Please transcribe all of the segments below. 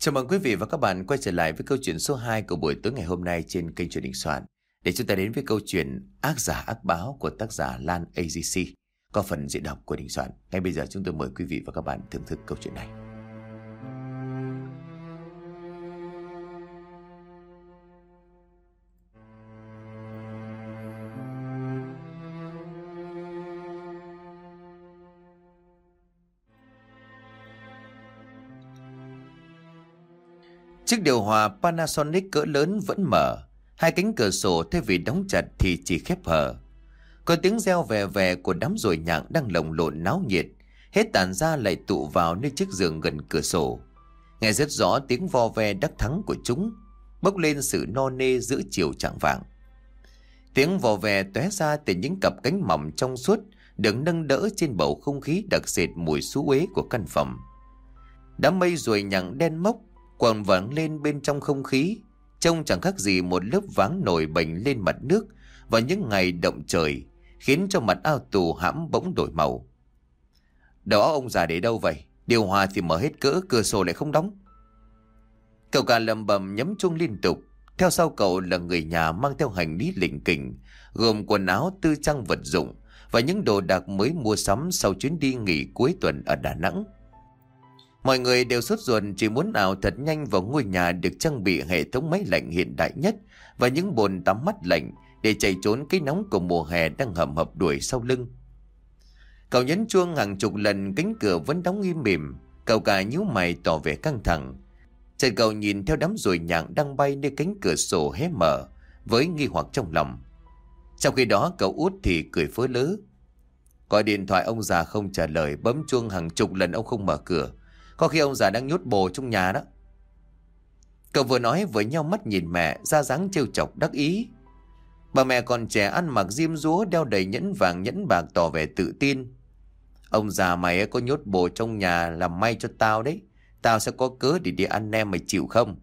Chào mừng quý vị và các bạn quay trở lại với câu chuyện số 2 của buổi tối ngày hôm nay trên kênh Truyện Đình Soạn. Để chúng ta đến với câu chuyện Ác Giả Ác Báo của tác giả Lan AGC, có phần diễn đọc của Đình Soạn. Ngay bây giờ chúng tôi mời quý vị và các bạn thưởng thức câu chuyện này. Chiếc điều hòa Panasonic cỡ lớn vẫn mở, hai cánh cửa sổ thay vì đóng chặt thì chỉ khép hờ. Có tiếng reo về về của đám ruồi nhặng đang lồng lộn náo nhiệt, hết tản ra lại tụ vào nơi chiếc giường gần cửa sổ. Nghe rất rõ tiếng vo ve đắc thắng của chúng, bốc lên sự no nê giữa chiều chạng vạng. Tiếng vò ve tóe ra từ những cặp cánh mỏng trong suốt được nâng đỡ trên bầu không khí đặc sệt mùi xú uế của căn phòng. Đám mây ruồi nhặng đen mốc quằn vẳng lên bên trong không khí, trông chẳng khác gì một lớp váng nổi bềnh lên mặt nước vào những ngày động trời, khiến cho mặt ao tù hãm bỗng đổi màu. Đầu óc ông già để đâu vậy? Điều hòa thì mở hết cỡ, cửa sổ lại không đóng. Cậu cả lầm bầm nhấm chuông liên tục. Theo sau cậu là người nhà mang theo hành lý lỉnh kỉnh, gồm quần áo, tư trang vật dụng và những đồ đạc mới mua sắm sau chuyến đi nghỉ cuối tuần ở Đà Nẵng. Mọi người đều sốt ruột chỉ muốn ảo thật nhanh vào ngôi nhà được trang bị hệ thống máy lạnh hiện đại nhất và những bồn tắm mát lạnh để chạy trốn cái nóng của mùa hè đang hầm hập đuổi sau lưng. Cậu nhấn chuông hàng chục lần, cánh cửa vẫn đóng im mỉm. Cậu cả nhíu mày tỏ vẻ căng thẳng. Chợt cậu nhìn theo đám ruồi nhặng đang bay nơi cánh cửa sổ hé mở với nghi hoặc trong lòng. Trong khi đó cậu út thì cười phớ lớ. Gọi điện thoại ông già không trả lời, bấm chuông hàng chục lần ông không mở cửa. Có khi ông già đang nhốt bồ trong nhà đó. Cậu vừa nói vừa nheo mắt nhìn mẹ, ra dáng trêu chọc đắc ý. Bà mẹ còn trẻ ăn mặc diêm dúa, đeo đầy nhẫn vàng nhẫn bạc, tỏ vẻ tự tin. Ông già mày có nhốt bồ trong nhà làm may cho tao đấy. Tao sẽ có cớ để đi ăn nem, mày chịu không?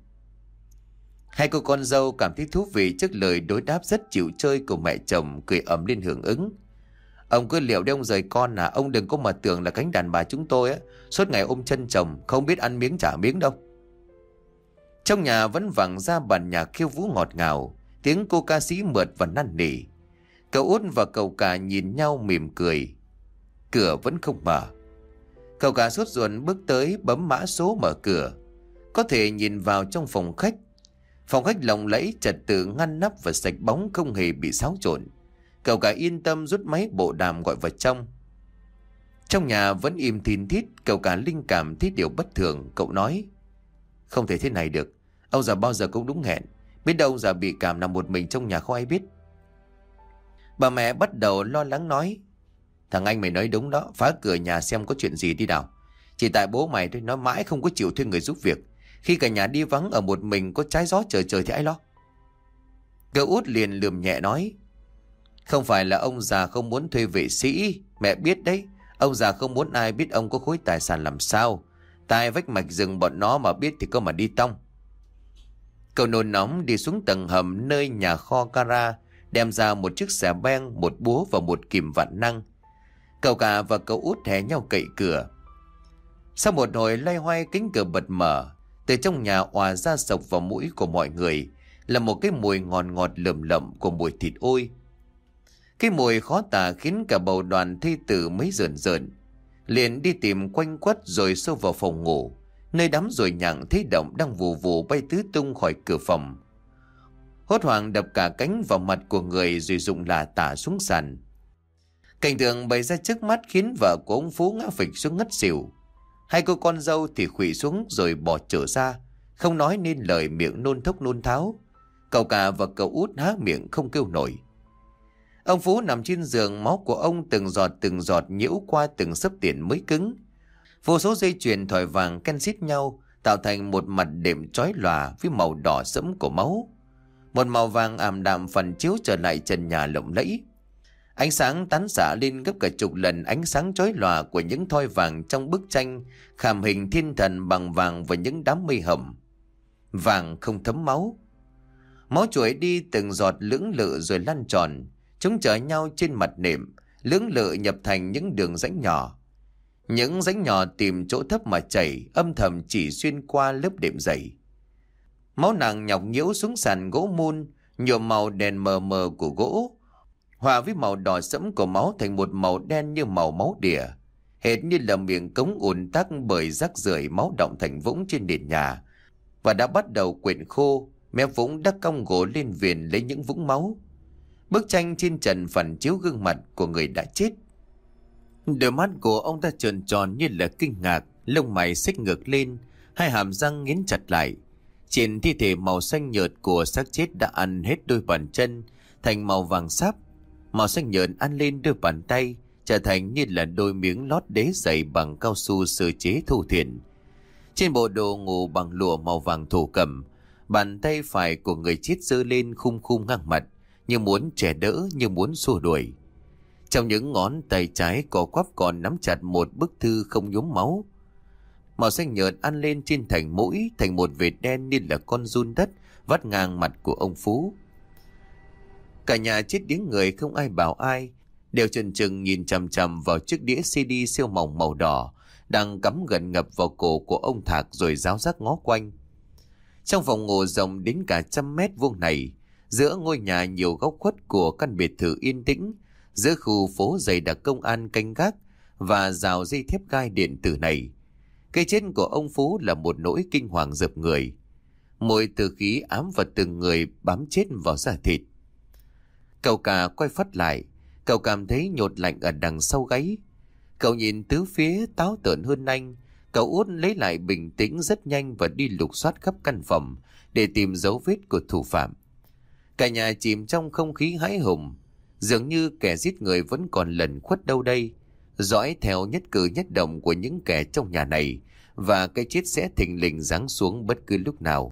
Hai cô con dâu cảm thấy thú vị trước lời đối đáp rất chịu chơi của mẹ chồng, cười ầm lên hưởng ứng. Ông cứ liệu để ông rời con à? Ông đừng có mà tưởng là cánh đàn bà chúng tôi á suốt ngày ôm chân chồng, không biết ăn miếng trả miếng đâu. Trong nhà vẫn vẳng ra bản nhạc khiêu vũ ngọt ngào, tiếng cô ca sĩ mượt và năn nỉ. Cậu út và cậu cả nhìn nhau mỉm cười. Cửa vẫn không mở. Cậu cả sốt ruột bước tới bấm mã số mở cửa. Có thể nhìn vào trong phòng khách. Phòng khách lộng lẫy, trật tự, ngăn nắp và sạch bóng, không hề bị xáo trộn. Cậu cả yên tâm rút máy bộ đàm gọi vào trong. Trong nhà vẫn im thin thít. Cậu cả linh cảm thấy điều bất thường. Cậu nói: không thể thế này được. Ông già bao giờ cũng đúng hẹn. Biết đâu ông già bị cảm nằm một mình trong nhà không ai biết. Bà mẹ bắt đầu lo lắng nói: thằng anh mày nói đúng đó. Phá cửa nhà xem có chuyện gì đi nào. Chỉ tại bố mày thôi, nói mãi không có chịu thuê người giúp việc. Khi cả nhà đi vắng ở một mình, có trái gió trời trời thì ai lo. Cậu út liền lườm nhẹ nói: không phải là ông già không muốn thuê vệ sĩ. Mẹ biết đấy. Ông già không muốn ai biết ông có khối tài sản làm sao. Tai vách mạch rừng bọn nó mà biết thì có mà đi tong. Cậu nôn nóng đi xuống tầng hầm nơi nhà kho gara, đem ra một chiếc xà beng, một búa và một kìm vạn năng. Cậu cả và cậu út hè nhau cậy cửa. Sau một hồi loay hoay, cánh cửa bật mở. Từ trong nhà òa ra sộc vào mũi của mọi người là một cái mùi ngọt ngọt lầm lậm của mùi thịt ôi. Cái mùi khó tả khiến cả bầu đoàn thi tử mấy rợn rợn. Liền đi tìm quanh quất rồi xông vào phòng ngủ, nơi đám ruồi nhặng thấy động đang vù vù bay tứ tung khỏi cửa phòng. Hốt hoảng đập cả cánh vào mặt của người rồi rụng lả tả xuống sàn. Cảnh tượng bày ra trước mắt khiến vợ của ông Phú ngã phịch xuống ngất xỉu. Hai cô con dâu thì khuỵu xuống rồi bỏ trở ra, không nói nên lời, miệng nôn thốc nôn tháo. Cậu cả và cậu út há miệng không kêu nổi. Ông Phú nằm trên giường, máu của ông từng giọt nhiễu qua từng xấp tiền mới cứng. Vô số dây chuyền thỏi vàng ken xít nhau tạo thành một mặt đệm chói lòa với màu đỏ sẫm của máu. Một màu vàng ảm đạm phản chiếu trở lại trần nhà lộng lẫy. Ánh sáng tán xạ lên gấp cả chục lần ánh sáng chói lòa của những thoi vàng trong bức tranh khảm hình thiên thần bằng vàng và những đám mây hầm. Vàng không thấm máu. Máu chảy đi từng giọt lưỡng lự rồi lăn tròn. Chúng chở nhau trên mặt nệm, lưỡng lự nhập thành những đường rãnh nhỏ. Những rãnh nhỏ tìm chỗ thấp mà chảy, âm thầm chỉ xuyên qua lớp đệm dày. Máu nàng nhọc nhiễu xuống sàn gỗ mun, nhuộm màu đèn mờ mờ của gỗ, hòa với màu đỏ sẫm của máu thành một màu đen như màu máu đỉa, hệt như là miệng cống ùn tắc bởi rác rưởi máu đọng thành vũng trên nền nhà, và đã bắt đầu quyện khô. Mé vũng đã cong gỗ lên viền lấy những vũng máu. Bức tranh trên trần phản chiếu gương mặt của người đã chết. Đôi mắt của ông ta tròn tròn như là kinh ngạc, lông mày xích ngược lên, hai hàm răng nghiến chặt lại. Trên thi thể màu xanh nhợt của xác chết đã ăn hết đôi bàn chân thành màu vàng sáp, màu xanh nhợt ăn lên đôi bàn tay trở thành như là đôi miếng lót đế dày bằng cao su sơ chế thô thiển. Trên bộ đồ ngủ bằng lụa màu vàng thổ cẩm, bàn tay phải của người chết giơ lên khum khum ngang mặt, như muốn trẻ đỡ, như muốn xua đuổi. Trong những ngón tay trái có quắp còn nắm chặt một bức thư không nhuốm máu. Màu xanh nhợt ăn lên trên thành mũi thành một vệt đen như là con giun đất vắt ngang mặt của ông Phú. Cả nhà chết điếng người không ai bảo ai, đều chần chừng nhìn chằm chằm vào chiếc đĩa CD siêu mỏng màu đỏ đang cắm gần ngập vào cổ của ông Thạc rồi ráo rác ngó quanh. Trong phòng ngủ rộng đến cả 100 mét vuông này, giữa ngôi nhà nhiều góc khuất của căn biệt thự yên tĩnh, giữa khu phố dày đặc công an canh gác và rào dây thép gai điện tử này, cái chết của ông Phú là một nỗi kinh hoàng rợp người. Mùi tử khí ám vào từng người bám chết vào da thịt. Cậu cả quay phát lại, cậu cảm thấy nhột lạnh ở đằng sau gáy. Cậu nhìn tứ phía táo tợn hơn anh. Cậu Út lấy lại bình tĩnh rất nhanh và đi lục soát khắp căn phòng để tìm dấu vết của thủ phạm. Cả nhà chìm trong không khí hãi hùng, dường như kẻ giết người vẫn còn lẩn khuất đâu đây, dõi theo nhất cử nhất động của những kẻ trong nhà này, và cái chết sẽ thình lình giáng xuống bất cứ lúc nào.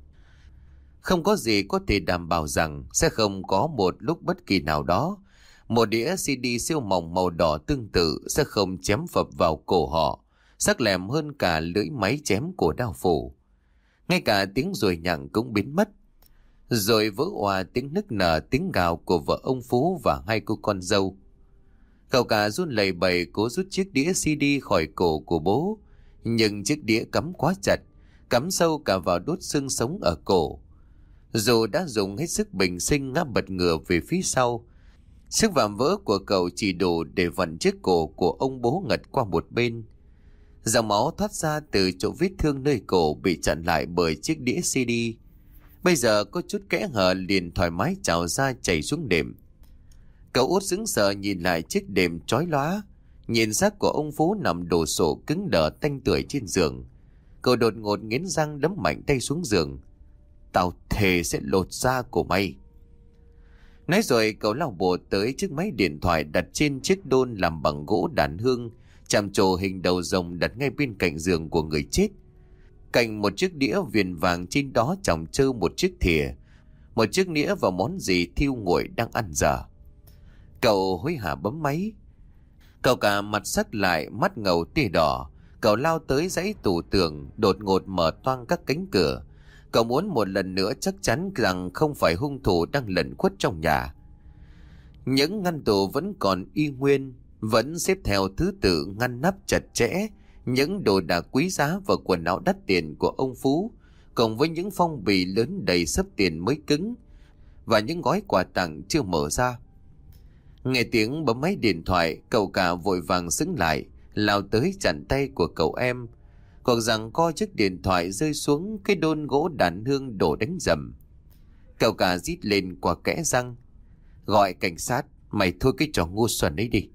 Không có gì có thể đảm bảo rằng sẽ không có một lúc bất kỳ nào đó một đĩa CD siêu mỏng màu đỏ tương tự sẽ không chém phập vào cổ họ, sắc lẹm hơn cả lưỡi máy chém của đao phủ. Ngay cả tiếng ruồi nhặng cũng biến mất. Rồi vỡ òa tiếng nức nở, tiếng gào của vợ ông Phú và hai cô con dâu. Cậu cả run lẩy bẩy cố rút chiếc đĩa CD khỏi cổ của bố, nhưng chiếc đĩa cắm quá chặt, cắm sâu cả vào đốt xương sống ở cổ. Dù đã dùng hết sức bình sinh ngã bật ngửa về phía sau, sức vạm vỡ của cậu chỉ đủ để vặn chiếc cổ của ông bố ngật qua một bên. Dòng máu thoát ra từ chỗ vết thương nơi cổ bị chặn lại bởi chiếc đĩa CD. Bây giờ có chút kẽ hở liền thoải mái trào ra chảy xuống đệm. Cậu Út sững sờ nhìn lại chiếc đệm chói lóa, nhìn xác của ông Phú nằm đổ sộ cứng đờ tanh tưởi trên giường. Cậu đột ngột nghiến răng đấm mạnh tay xuống giường. Tao thề sẽ lột da của mày. Nói rồi cậu lao bộ tới chiếc máy điện thoại đặt trên chiếc đôn làm bằng gỗ đàn hương, chạm trổ hình đầu rồng đặt ngay bên cạnh giường của người chết. Cạnh một chiếc đĩa viền vàng trên đó chồng chơ một chiếc thìa, một chiếc nĩa và món gì thiêu nguội đang ăn dở. Cậu hối hả bấm máy. Cậu cả mặt sắc lại, mắt ngầu tia đỏ. Cậu lao tới dãy tủ tường, đột ngột mở toang các cánh cửa. Cậu muốn một lần nữa chắc chắn rằng không phải hung thủ đang lẩn khuất trong nhà. Những ngăn tủ vẫn còn y nguyên, vẫn xếp theo thứ tự ngăn nắp chặt chẽ. Những đồ đạc quý giá và quần áo đắt tiền của ông Phú, cùng với những phong bì lớn đầy xấp tiền mới cứng và những gói quà tặng chưa mở ra. Nghe tiếng bấm máy điện thoại, cậu cả vội vàng xứng lại, lao tới chặn tay của cậu em. Cuộc giằng co chiếc điện thoại rơi xuống cái đôn gỗ đàn hương đổ đánh rầm. Cậu cả rít lên qua kẽ răng. Gọi cảnh sát, mày thôi cái trò ngu xuẩn ấy đi.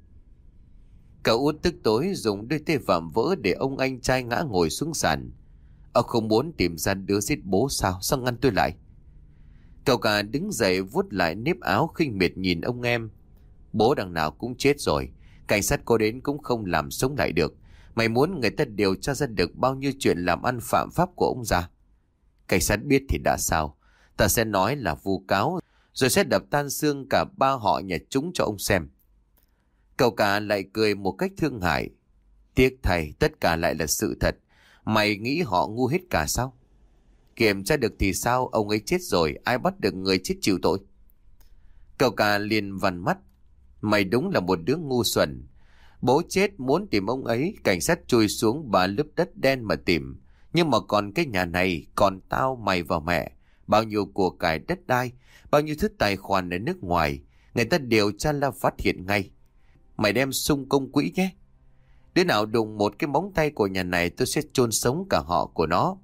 Cậu Út tức tối dùng đôi tay vạm vỡ để ông anh trai ngã ngồi xuống sàn. Ông không muốn tìm ra đứa giết bố sao? Sao ngăn tôi lại? Cậu cả đứng dậy vuốt lại nếp áo khinh miệt nhìn ông em. Bố đằng nào cũng chết rồi, cảnh sát có đến cũng không làm sống lại được. Mày muốn người ta điều tra ra được bao nhiêu chuyện làm ăn phạm pháp của ông già? Cảnh sát biết thì đã sao? Ta sẽ nói là vu cáo, rồi sẽ đập tan xương cả ba họ nhà chúng cho ông xem. Cậu cả lại cười một cách thương hại. Tiếc thầy, tất cả lại là sự thật. Mày nghĩ họ ngu hết cả sao? Kiểm tra được thì sao? Ông ấy chết rồi, ai bắt được người chết chịu tội? Cậu cả liền vằn mắt. Mày đúng là một đứa ngu xuẩn. Bố chết muốn tìm ông ấy, cảnh sát chui xuống 3 lớp đất đen mà tìm. Nhưng mà còn cái nhà này, còn tao, mày và mẹ, bao nhiêu của cải đất đai, bao nhiêu thứ tài khoản ở nước ngoài, người ta điều tra là phát hiện ngay. Mày đem xung công quỹ nhé. Đứa nào đụng một cái móng tay của nhà này tôi sẽ chôn sống cả họ của nó.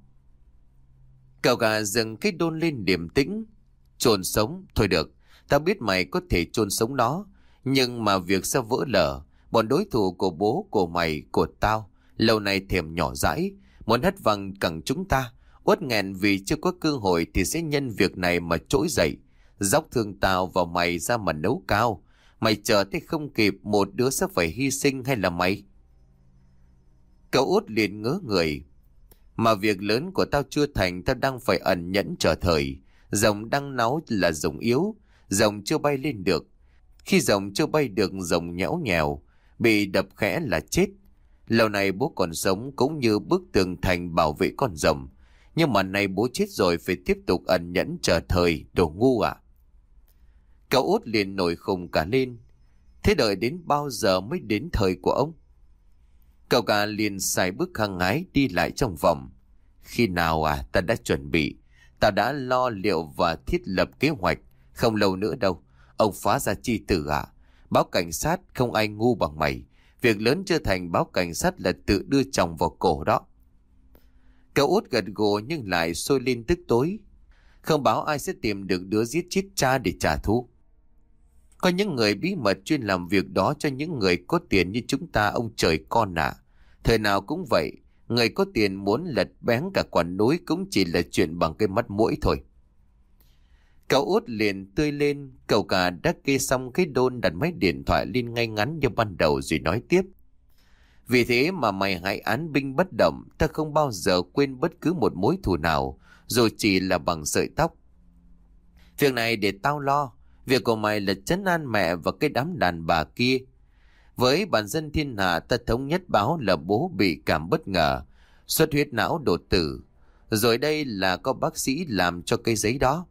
Cậu cả dừng cái đôn lên điềm tĩnh. Chôn sống, thôi được, tao biết mày có thể chôn sống nó, nhưng mà việc sẽ vỡ lở. Bọn đối thủ của bố, của mày, của tao, lâu nay thèm nhỏ dãi, muốn hất văng cẳng chúng ta. Uất nghẹn vì chưa có cơ hội thì sẽ nhân việc này mà trỗi dậy, dốc thương tao và mày ra mà nấu cao. Mày chờ thế không kịp, một đứa sẽ phải hy sinh hay là mày? Cậu út liền ngớ người. Mà việc lớn của tao chưa thành, tao đang phải ẩn nhẫn chờ thời. Rồng đang náu là rồng yếu, rồng chưa bay lên được. Khi rồng chưa bay được, rồng nhẽo nhèo, bị đập khẽ là chết. Lâu nay bố còn sống cũng như bức tường thành bảo vệ con rồng. Nhưng mà nay bố chết rồi, phải tiếp tục ẩn nhẫn chờ thời, đồ ngu à? Cậu út liền nổi khùng cả lên. Thế đợi đến bao giờ mới đến thời của ông? Cậu cả liền xài bước hăng hái đi lại trong vòng. Khi nào à, ta đã chuẩn bị, ta đã lo liệu và thiết lập kế hoạch. Không lâu nữa đâu. Ông phá ra chi tử à? Báo cảnh sát, không ai ngu bằng mày. Việc lớn chưa thành, báo cảnh sát là tự đưa chồng vào cổ đó. Cậu út gật gù nhưng lại sôi lên tức tối. Không báo ai sẽ tìm được đứa giết chết cha để trả thù. Có những người bí mật chuyên làm việc đó cho những người có tiền như chúng ta, ông trời con ạ. Thời nào cũng vậy, người có tiền muốn lật bén cả quả núi cũng chỉ là chuyện bằng cái mắt mũi thôi. Cậu út liền tươi lên, cậu cả đã kê xong cái đôn, đặt máy điện thoại lên ngay ngắn như ban đầu rồi nói tiếp. Vì thế mà mày hãy án binh bất động, ta không bao giờ quên bất cứ một mối thù nào, dù chỉ là bằng sợi tóc. Việc này để tao lo, việc của mày là trấn an mẹ và cái đám đàn bà kia. Với bản dân thiên hạ, ta thống nhất báo là bố bị cảm bất ngờ, xuất huyết não đột tử. Rồi đây là có bác sĩ làm cho cái giấy đó.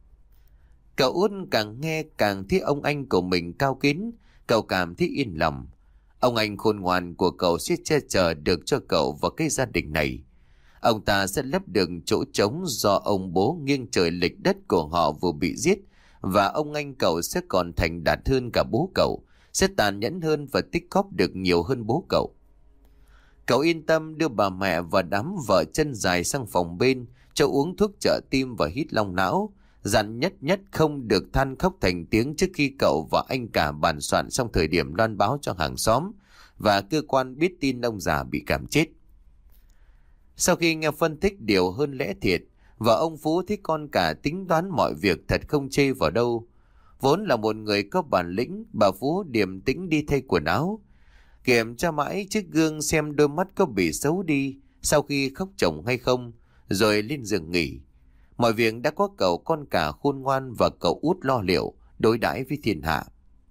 Cậu út càng nghe càng thấy ông anh của mình cao kín, cậu cảm thấy yên lòng. Ông anh khôn ngoan của cậu sẽ che chở được cho cậu và cái gia đình này. Ông ta sẽ lấp được chỗ trống do ông bố nghiêng trời lệch đất của họ vừa bị giết, và ông anh cậu sẽ còn thành đạt hơn cả bố cậu, sẽ tàn nhẫn hơn và tích góp được nhiều hơn bố cậu. Cậu yên tâm đưa bà mẹ và đám vợ chân dài sang phòng bên cho uống thuốc trợ tim và hít long não, dặn nhất nhất không được than khóc thành tiếng trước khi cậu và anh cả bàn soạn xong thời điểm loan báo cho hàng xóm và cơ quan biết tin ông già bị cảm chết. Sau khi nghe phân tích điều hơn lẽ thiệt, và ông Phú thấy con cả tính toán mọi việc thật không chê vào đâu. Vốn là một người có bản lĩnh, bà Phú điềm tĩnh đi thay quần áo, kiểm tra mãi chiếc gương xem đôi mắt có bị xấu đi sau khi khóc chồng hay không, rồi lên giường nghỉ. Mọi việc đã có cậu con cả khôn ngoan và cậu út lo liệu, đối đãi với thiên hạ.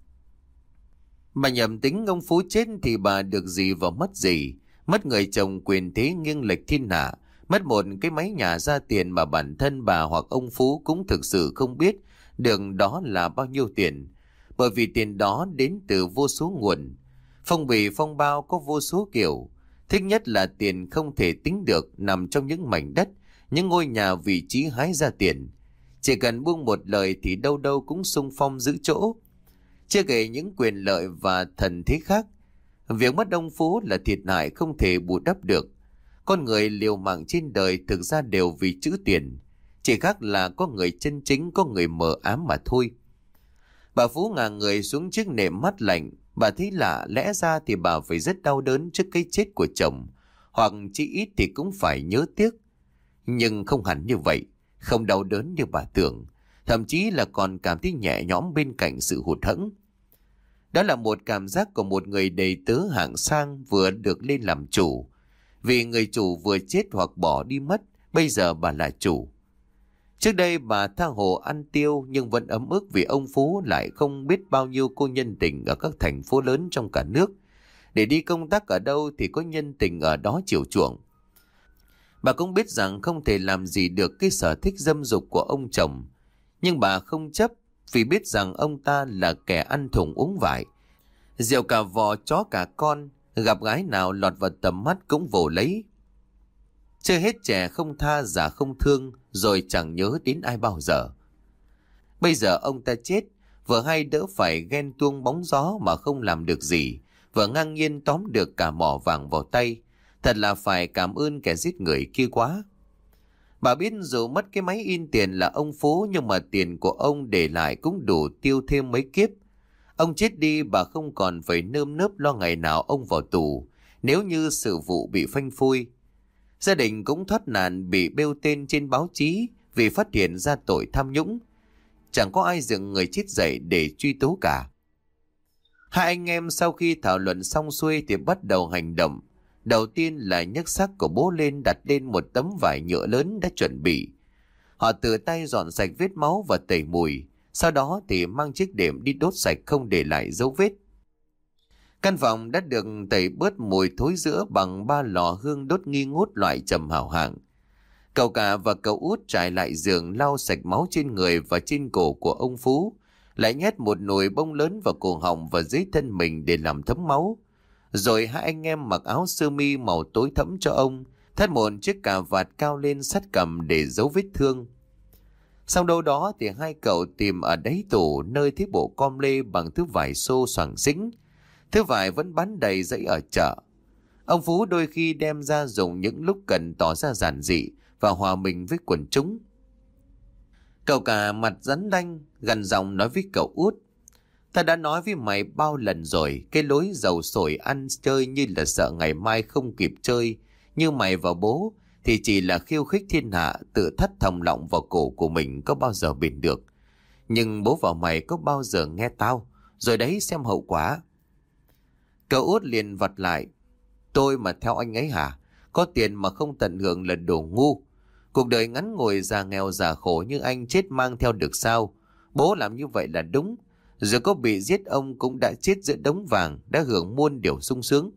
Bà nhầm tính ông Phú chết thì bà được gì và mất gì. Mất người chồng quyền thế nghiêng lệch thiên hạ, mất một cái máy nhà ra tiền mà bản thân bà hoặc ông Phú cũng thực sự không biết được đó là bao nhiêu tiền. Bởi vì tiền đó đến từ vô số nguồn. Phong bì phong bao có vô số kiểu. Thích nhất là tiền không thể tính được, nằm trong những mảnh đất, những ngôi nhà vị trí hái ra tiền. Chỉ cần buông một lời thì đâu đâu cũng xung phong giữ chỗ. Chưa kể những quyền lợi và thần thế khác. Việc mất ông Phú là thiệt hại không thể bù đắp được. Con người liều mạng trên đời thực ra đều vì chữ tiền. Chỉ khác là có người chân chính, có người mờ ám mà thôi. Bà Phú ngả người xuống chiếc nệm mát lạnh. Bà thấy lạ, lẽ ra thì bà phải rất đau đớn trước cái chết của chồng, hoặc chỉ ít thì cũng phải nhớ tiếc. Nhưng không hẳn như vậy, không đau đớn như bà tưởng, thậm chí là còn cảm thấy nhẹ nhõm bên cạnh sự hụt hẫng. Đó là một cảm giác của một người đầy tớ hạng sang vừa được lên làm chủ. Vì người chủ vừa chết hoặc bỏ đi mất, bây giờ bà là chủ. Trước đây bà tha hồ ăn tiêu nhưng vẫn ấm ức vì ông Phú lại không biết bao nhiêu cô nhân tình ở các thành phố lớn trong cả nước. Để đi công tác ở đâu thì có nhân tình ở đó chiều chuộng. Bà cũng biết rằng không thể làm gì được cái sở thích dâm dục của ông chồng. Nhưng bà không chấp vì biết rằng ông ta là kẻ ăn thùng uống vải. Rượu cả vò chó cả con, gặp gái nào lọt vào tầm mắt cũng vồ lấy. Chơi hết trẻ không tha, già không thương, rồi chẳng nhớ đến ai bao giờ. Bây giờ ông ta chết, vừa hay đỡ phải ghen tuông bóng gió mà không làm được gì, vừa ngang nhiên tóm được cả mỏ vàng vào tay. Thật là phải cảm ơn kẻ giết người kia quá. Bà biết dù mất cái máy in tiền là ông Phú, nhưng mà tiền của ông để lại cũng đủ tiêu thêm mấy kiếp. Ông chết đi bà không còn phải nơm nớp lo ngày nào ông vào tù nếu như sự vụ bị phanh phui. Gia đình cũng thoát nạn bị bêu tên trên báo chí vì phát hiện ra tội tham nhũng. Chẳng có ai dựng người chết dậy để truy tố cả. Hai anh em sau khi thảo luận xong xuôi thì bắt đầu hành động. Đầu tiên là nhấc xác của bố lên, đặt lên một tấm vải nhựa lớn đã chuẩn bị. Họ tự tay dọn sạch vết máu và tẩy mùi. Sau đó thì mang chiếc đệm đi đốt sạch không để lại dấu vết. Căn phòng đã được tẩy bớt mùi thối rữa bằng 3 lò hương đốt nghi ngút loại trầm hảo hạng. Cậu cả và cậu út trải lại giường, lau sạch máu trên người và trên cổ của ông Phú, lại nhét một nồi bông lớn vào cổ họng và dưới thân mình để làm thấm máu. Rồi hai anh em mặc áo sơ mi màu tối thẫm cho ông, thắt một chiếc cà vạt cao lên sát cằm để giấu vết thương. Sau đâu đó thì hai cậu tìm ở đáy tủ nơi thấy bộ com lê bằng thứ vải xô xoàng xính. Thứ vải vẫn bán đầy dãy ở chợ. Ông Phú đôi khi đem ra dùng những lúc cần tỏ ra giản dị và hòa mình với quần chúng. Cậu cả mặt rắn đanh, gằn giọng nói với cậu út: "Ta đã nói với mày bao lần rồi, cái lối dầu sổi ăn chơi như là sợ ngày mai không kịp chơi, như mày và bố thì chỉ là khiêu khích thiên hạ, tự thắt thòng lọng vào cổ của mình có bao giờ bền được. Nhưng bố và mày có bao giờ nghe tao, rồi đấy xem hậu quả." Cậu út liền vặt lại: "Tôi mà theo anh ấy hả? Có tiền mà không tận hưởng là đồ ngu. Cuộc đời ngắn ngủi, già nghèo già khổ như anh chết mang theo được sao? Bố làm như vậy là đúng. Giờ có bị giết ông cũng đã chết giữa đống vàng, đã hưởng muôn điều sung sướng."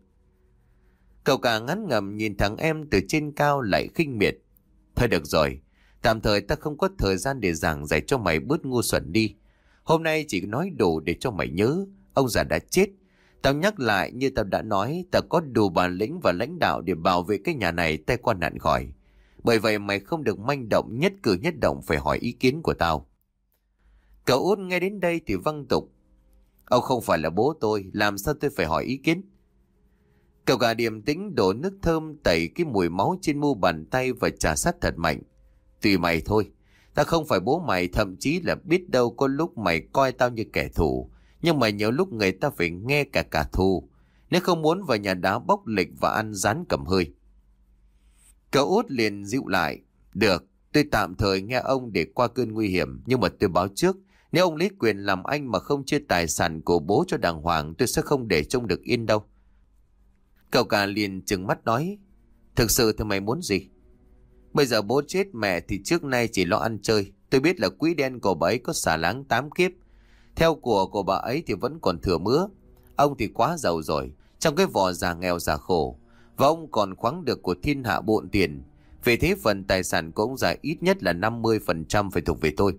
Cậu cả ngán ngẩm nhìn thằng em từ trên cao lại khinh miệt: "Thôi được rồi, tạm thời ta không có thời gian để giảng giải cho mày bớt ngu xuẩn đi. Hôm nay chỉ nói đủ để cho mày nhớ, ông già đã chết. Tao nhắc lại như tao đã nói, tao có đủ bản lĩnh và lãnh đạo để bảo vệ cái nhà này tai qua nạn khỏi. Bởi vậy mày không được manh động, nhất cử nhất động phải hỏi ý kiến của tao." Cậu út nghe đến đây thì văng tục: "Ông không phải là bố tôi, làm sao tôi phải hỏi ý kiến?" Cậu cả điềm tĩnh đổ nước thơm tẩy cái mùi máu trên mu bàn tay và chà sát thật mạnh: "Tùy mày thôi, ta không phải bố mày, thậm chí là biết đâu có lúc mày coi tao như kẻ thù, nhưng mà nhiều lúc người ta phải nghe cả thù, nếu không muốn vào nhà đá bốc lịch và ăn rán cầm hơi." Cậu út liền dịu lại: "Được, tôi tạm thời nghe ông để qua cơn nguy hiểm, nhưng mà tôi báo trước, nếu ông lấy quyền làm anh mà không chia tài sản của bố cho đàng hoàng, tôi sẽ không để trông được yên đâu." Cậu cả liền trừng mắt nói: "Thực sự thì mày muốn gì? Bây giờ bố chết, mẹ thì trước nay chỉ lo ăn chơi. Tôi biết là quỹ đen của bà ấy có xả láng 8 kiếp. Theo của bà ấy thì vẫn còn thừa mứa. Ông thì quá giàu rồi, trong cái vò già nghèo già khổ. Và ông còn khoáng được của thiên hạ bộn tiền. Vì thế phần tài sản của ông già ít nhất là 50% phải thuộc về tôi."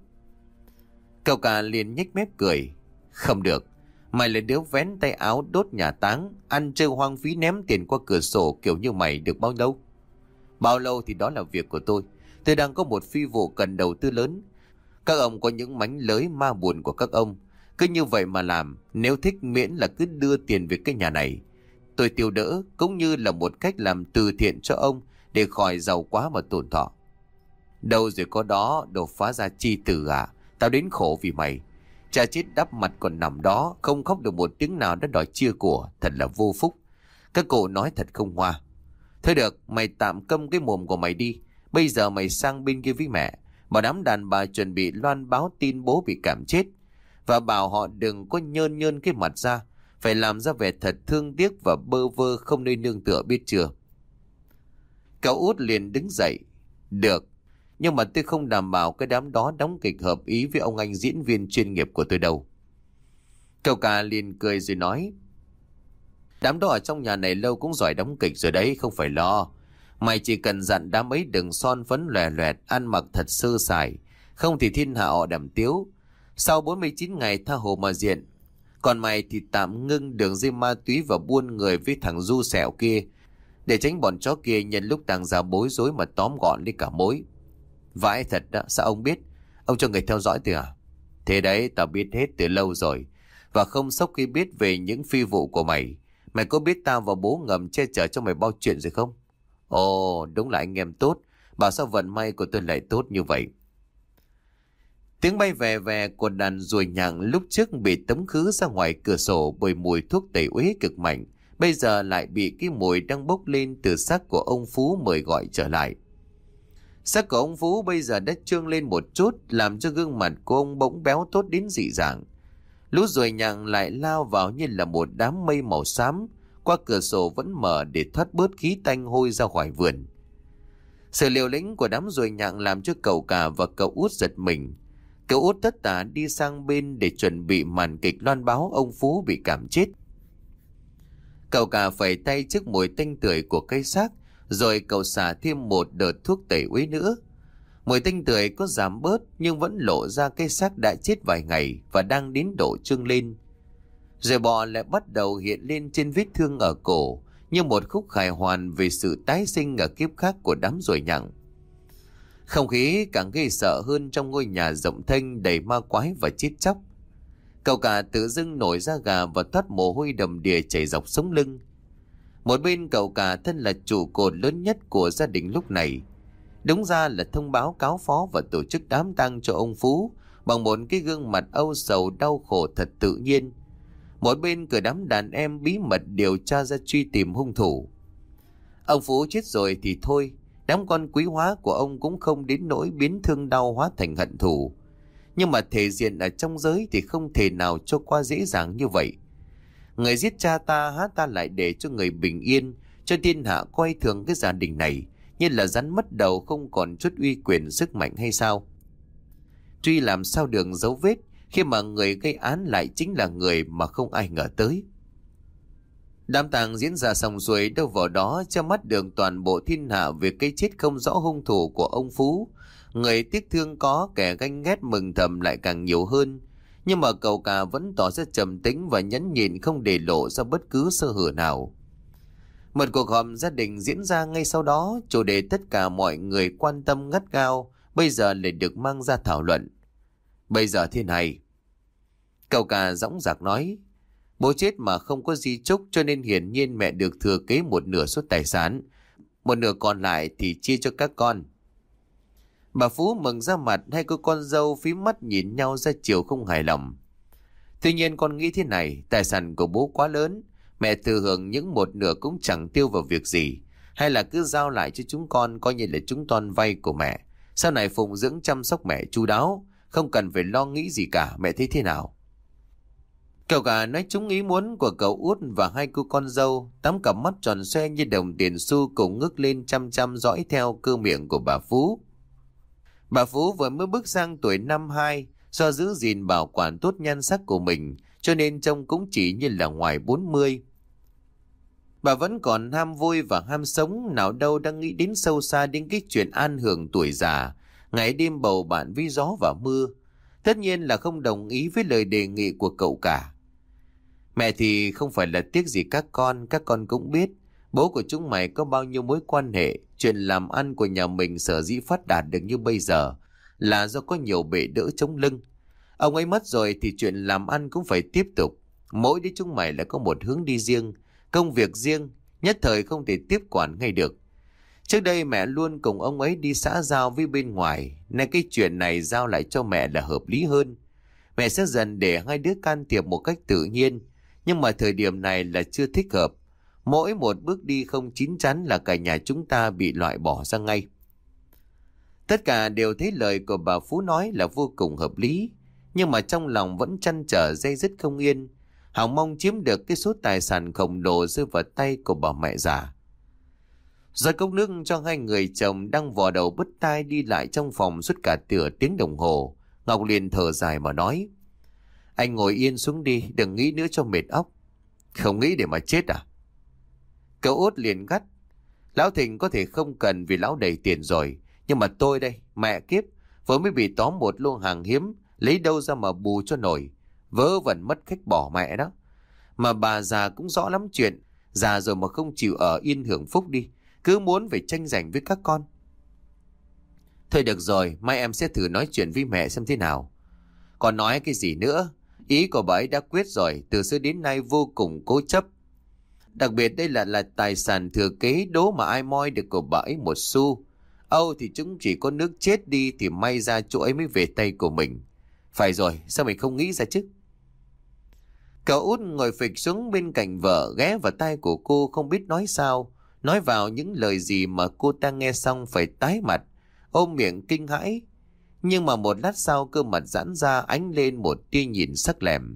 Cậu cả liền nhếch mép cười: "Không được. Mày là đứa vén tay áo đốt nhà táng, ăn chơi hoang phí ném tiền qua cửa sổ kiểu như mày được bao lâu? Bao lâu thì đó là việc của tôi. Tôi đang có một phi vụ cần đầu tư lớn. Các ông có những mánh lới ma buồn của các ông. Cứ như vậy mà làm, nếu thích miễn là cứ đưa tiền về cái nhà này. Tôi tiêu đỡ cũng như là một cách làm từ thiện cho ông để khỏi giàu quá mà tổn thọ. Đâu rồi có đó, đồ phá ra chi tử à? Tao đến khổ vì mày. Cha chết đắp mặt còn nằm đó, không khóc được một tiếng nào đã đòi chia của, thật là vô phúc. Các cụ nói thật không hoa. Thôi được, mày tạm câm cái mồm của mày đi. Bây giờ mày sang bên kia với mẹ, bảo đám đàn bà chuẩn bị loan báo tin bố bị cảm chết, và bảo họ đừng có nhơn nhơn cái mặt ra, phải làm ra vẻ thật thương tiếc và bơ vơ không nơi nương tựa, biết chưa?" Cậu út liền đứng dậy: "Được, nhưng mà tôi không đảm bảo cái đám đó đóng kịch hợp ý với ông anh diễn viên chuyên nghiệp của tôi đâu." Cậu cả liền cười rồi nói: "Đám đó ở trong nhà này lâu cũng giỏi đóng kịch rồi đấy, không phải lo. Mày chỉ cần dặn đám ấy đừng son phấn lòe loẹt, ăn mặc thật sơ sài, không thì thiên hạ họ đàm tiếu. Sau 49 ngày tha hồ mà diện. Còn mày thì tạm ngưng đường dây ma túy và buôn người với thằng Du Sẹo kia, để tránh bọn chó kia nhân lúc tàng ra bối rối mà tóm gọn đi cả mối. Vãi thật đó, sao ông biết? Ông cho người theo dõi từ à? Thế đấy, tao biết hết từ lâu rồi, và không sốc khi biết về những phi vụ của mày. Mày có biết tao và bố ngầm che chở cho mày bao chuyện rồi không? Ồ, đúng là anh em tốt. Bảo sao vận may của tôi lại tốt như vậy. Tiếng bay về về của đàn ruồi nhặng lúc trước bị tống khứ ra ngoài cửa sổ bởi mùi thuốc tẩy uế cực mạnh, bây giờ lại bị cái mùi đang bốc lên từ xác của ông Phú mời gọi trở lại. Xác của ông Phú bây giờ đã trương lên một chút, làm cho gương mặt của ông bỗng béo tốt đến dị dạng. Lũ ruồi nhặng lại lao vào như là một đám mây màu xám, qua cửa sổ vẫn mở để thoát bớt khí tanh hôi ra khỏi vườn. Sự liều lĩnh của đám ruồi nhặng làm cho cậu cả và cậu út giật mình. Cậu út tất tả đi sang bên để chuẩn bị màn kịch loan báo ông Phú bị cảm chết. Cậu cả phẩy tay trước mùi tanh tưởi của cây xác, rồi cậu xả thêm một đợt thuốc tẩy uế nữa. Mùi tanh tưởi có giảm bớt nhưng vẫn lộ ra cây xác đã chết vài ngày và đang đến độ trương lên. Rồi bọ lại bắt đầu hiện lên trên vết thương ở cổ, như một khúc khải hoàn về sự tái sinh ở kiếp khác của đám ruồi nhặng. Không khí càng ghê sợ hơn trong ngôi nhà rộng thênh đầy ma quái và chết chóc. Cậu cả tự dưng nổi da gà và toát mồ hôi đầm đìa chảy dọc sống lưng. Một bên cậu cả thân là trụ cột lớn nhất của gia đình lúc này, đúng ra là thông báo cáo phó và tổ chức đám tang cho ông Phú bằng một cái gương mặt âu sầu đau khổ thật tự nhiên. Một bên cử đám đàn em bí mật điều tra ra truy tìm hung thủ. Ông Phú chết rồi thì thôi, đám con quý hóa của ông cũng không đến nỗi biến thương đau hóa thành hận thù. Nhưng mà thể diện ở trong giới thì không thể nào cho qua dễ dàng như vậy. Người giết cha ta há ta lại để cho người bình yên, cho thiên hạ coi thường cái gia đình này như là rắn mất đầu không còn chút uy quyền sức mạnh hay sao? Truy làm sao đường dấu vết khi mà người gây án lại chính là người mà không ai ngờ tới. Đám tang diễn ra xong xuôi, đâu vào đó cho mắt đường toàn bộ thiên hạ về cái chết không rõ hung thủ của ông Phú. Người tiếc thương có, kẻ ganh ghét mừng thầm lại càng nhiều hơn. Nhưng mà cậu cả vẫn tỏ ra trầm tĩnh và nhẫn nhịn không để lộ ra bất cứ sơ hở nào. Một cuộc họp gia đình diễn ra ngay sau đó, chủ đề tất cả mọi người quan tâm gắt gao bây giờ lại được mang ra thảo luận. Bây giờ thế này, cậu cả dõng dạc nói, bố chết mà không có di chúc cho nên hiển nhiên mẹ được thừa kế một nửa số tài sản, một nửa còn lại thì chia cho các con. Bà Phú mừng ra mặt, hai cô con dâu phím mắt nhìn nhau ra chiều không hài lòng. Tuy nhiên con nghĩ thế này, tài sản của bố quá lớn, mẹ thừa hưởng những một nửa cũng chẳng tiêu vào việc gì, hay là cứ giao lại cho chúng con coi như là chúng con vay của mẹ, sau này phụng dưỡng chăm sóc mẹ chu đáo, không cần phải lo nghĩ gì cả, mẹ thấy thế nào? Cậu cả nói trúng ý muốn của cậu út và hai cô con dâu, tám cặp mắt tròn xoe như đồng tiền xu cùng ngước lên chăm chăm dõi theo cơ miệng của bà Phú. Bà Phú vừa mới bước sang tuổi 52, do giữ gìn bảo quản tốt nhan sắc của mình, cho nên trông cũng chỉ như là ngoài 40. Bà vẫn còn ham vui và ham sống, nào đâu đang nghĩ đến sâu xa đến cái chuyện an hưởng tuổi già, ngày đêm bầu bạn với gió và mưa. Tất nhiên là không đồng ý với lời đề nghị của cậu cả. Mẹ thì không phải là tiếc gì các con cũng biết. Bố của chúng mày có bao nhiêu mối quan hệ, chuyện làm ăn của nhà mình sở dĩ phát đạt được như bây giờ là do có nhiều bệ đỡ chống lưng. Ông ấy mất rồi thì chuyện làm ăn cũng phải tiếp tục. Mỗi đứa chúng mày lại có một hướng đi riêng, công việc riêng, nhất thời không thể tiếp quản ngay được. Trước đây mẹ luôn cùng ông ấy đi xã giao với bên ngoài, nên cái chuyện này giao lại cho mẹ là hợp lý hơn. Mẹ sẽ dần để hai đứa can thiệp một cách tự nhiên, nhưng mà thời điểm này là chưa thích hợp. Mỗi một bước đi không chín chắn là cả nhà chúng ta bị loại bỏ ra ngay. Tất cả đều thấy lời của bà Phú nói là vô cùng hợp lý, nhưng mà trong lòng vẫn trăn trở day dứt không yên, hòng mong chiếm được cái số tài sản khổng lồ rơi vào tay của bà mẹ già. Rồi cốc nước cho hai người chồng đang vò đầu bứt tai đi lại trong phòng suốt cả nửa tiếng đồng hồ, Ngọc liền thở dài mà nói, anh ngồi yên xuống đi, đừng nghĩ nữa cho mệt óc. Không nghĩ để mà chết à? Cậu út liền gắt, lão Thịnh có thể không cần vì lão đầy tiền rồi, nhưng mà tôi đây, mẹ kiếp, vừa mới bị tóm một lô hàng hiếm, lấy đâu ra mà bù cho nổi. Vớ vẩn mất khách bỏ mẹ đó. Mà bà già cũng rõ lắm chuyện. Già rồi mà không chịu ở yên hưởng phúc đi. Cứ muốn phải tranh giành với các con. Thôi được rồi, mai em sẽ thử nói chuyện với mẹ xem thế nào. Còn nói cái gì nữa? Ý của bà ấy đã quyết rồi, từ xưa đến nay vô cùng cố chấp. Đặc biệt đây là tài sản thừa kế, đố mà ai moi được của bà ấy một xu. Âu thì chúng chỉ có nước chết đi thì may ra chỗ ấy mới về tay của mình. Phải rồi, sao mình không nghĩ ra chứ? Cậu út ngồi phịch xuống bên cạnh vợ, ghé vào tai của cô không biết nói sao. Nói vào những lời gì mà cô ta nghe xong phải tái mặt, ôm miệng kinh hãi. Nhưng mà một lát sau cơ mặt giãn ra, ánh lên một tia nhìn sắc lẹm.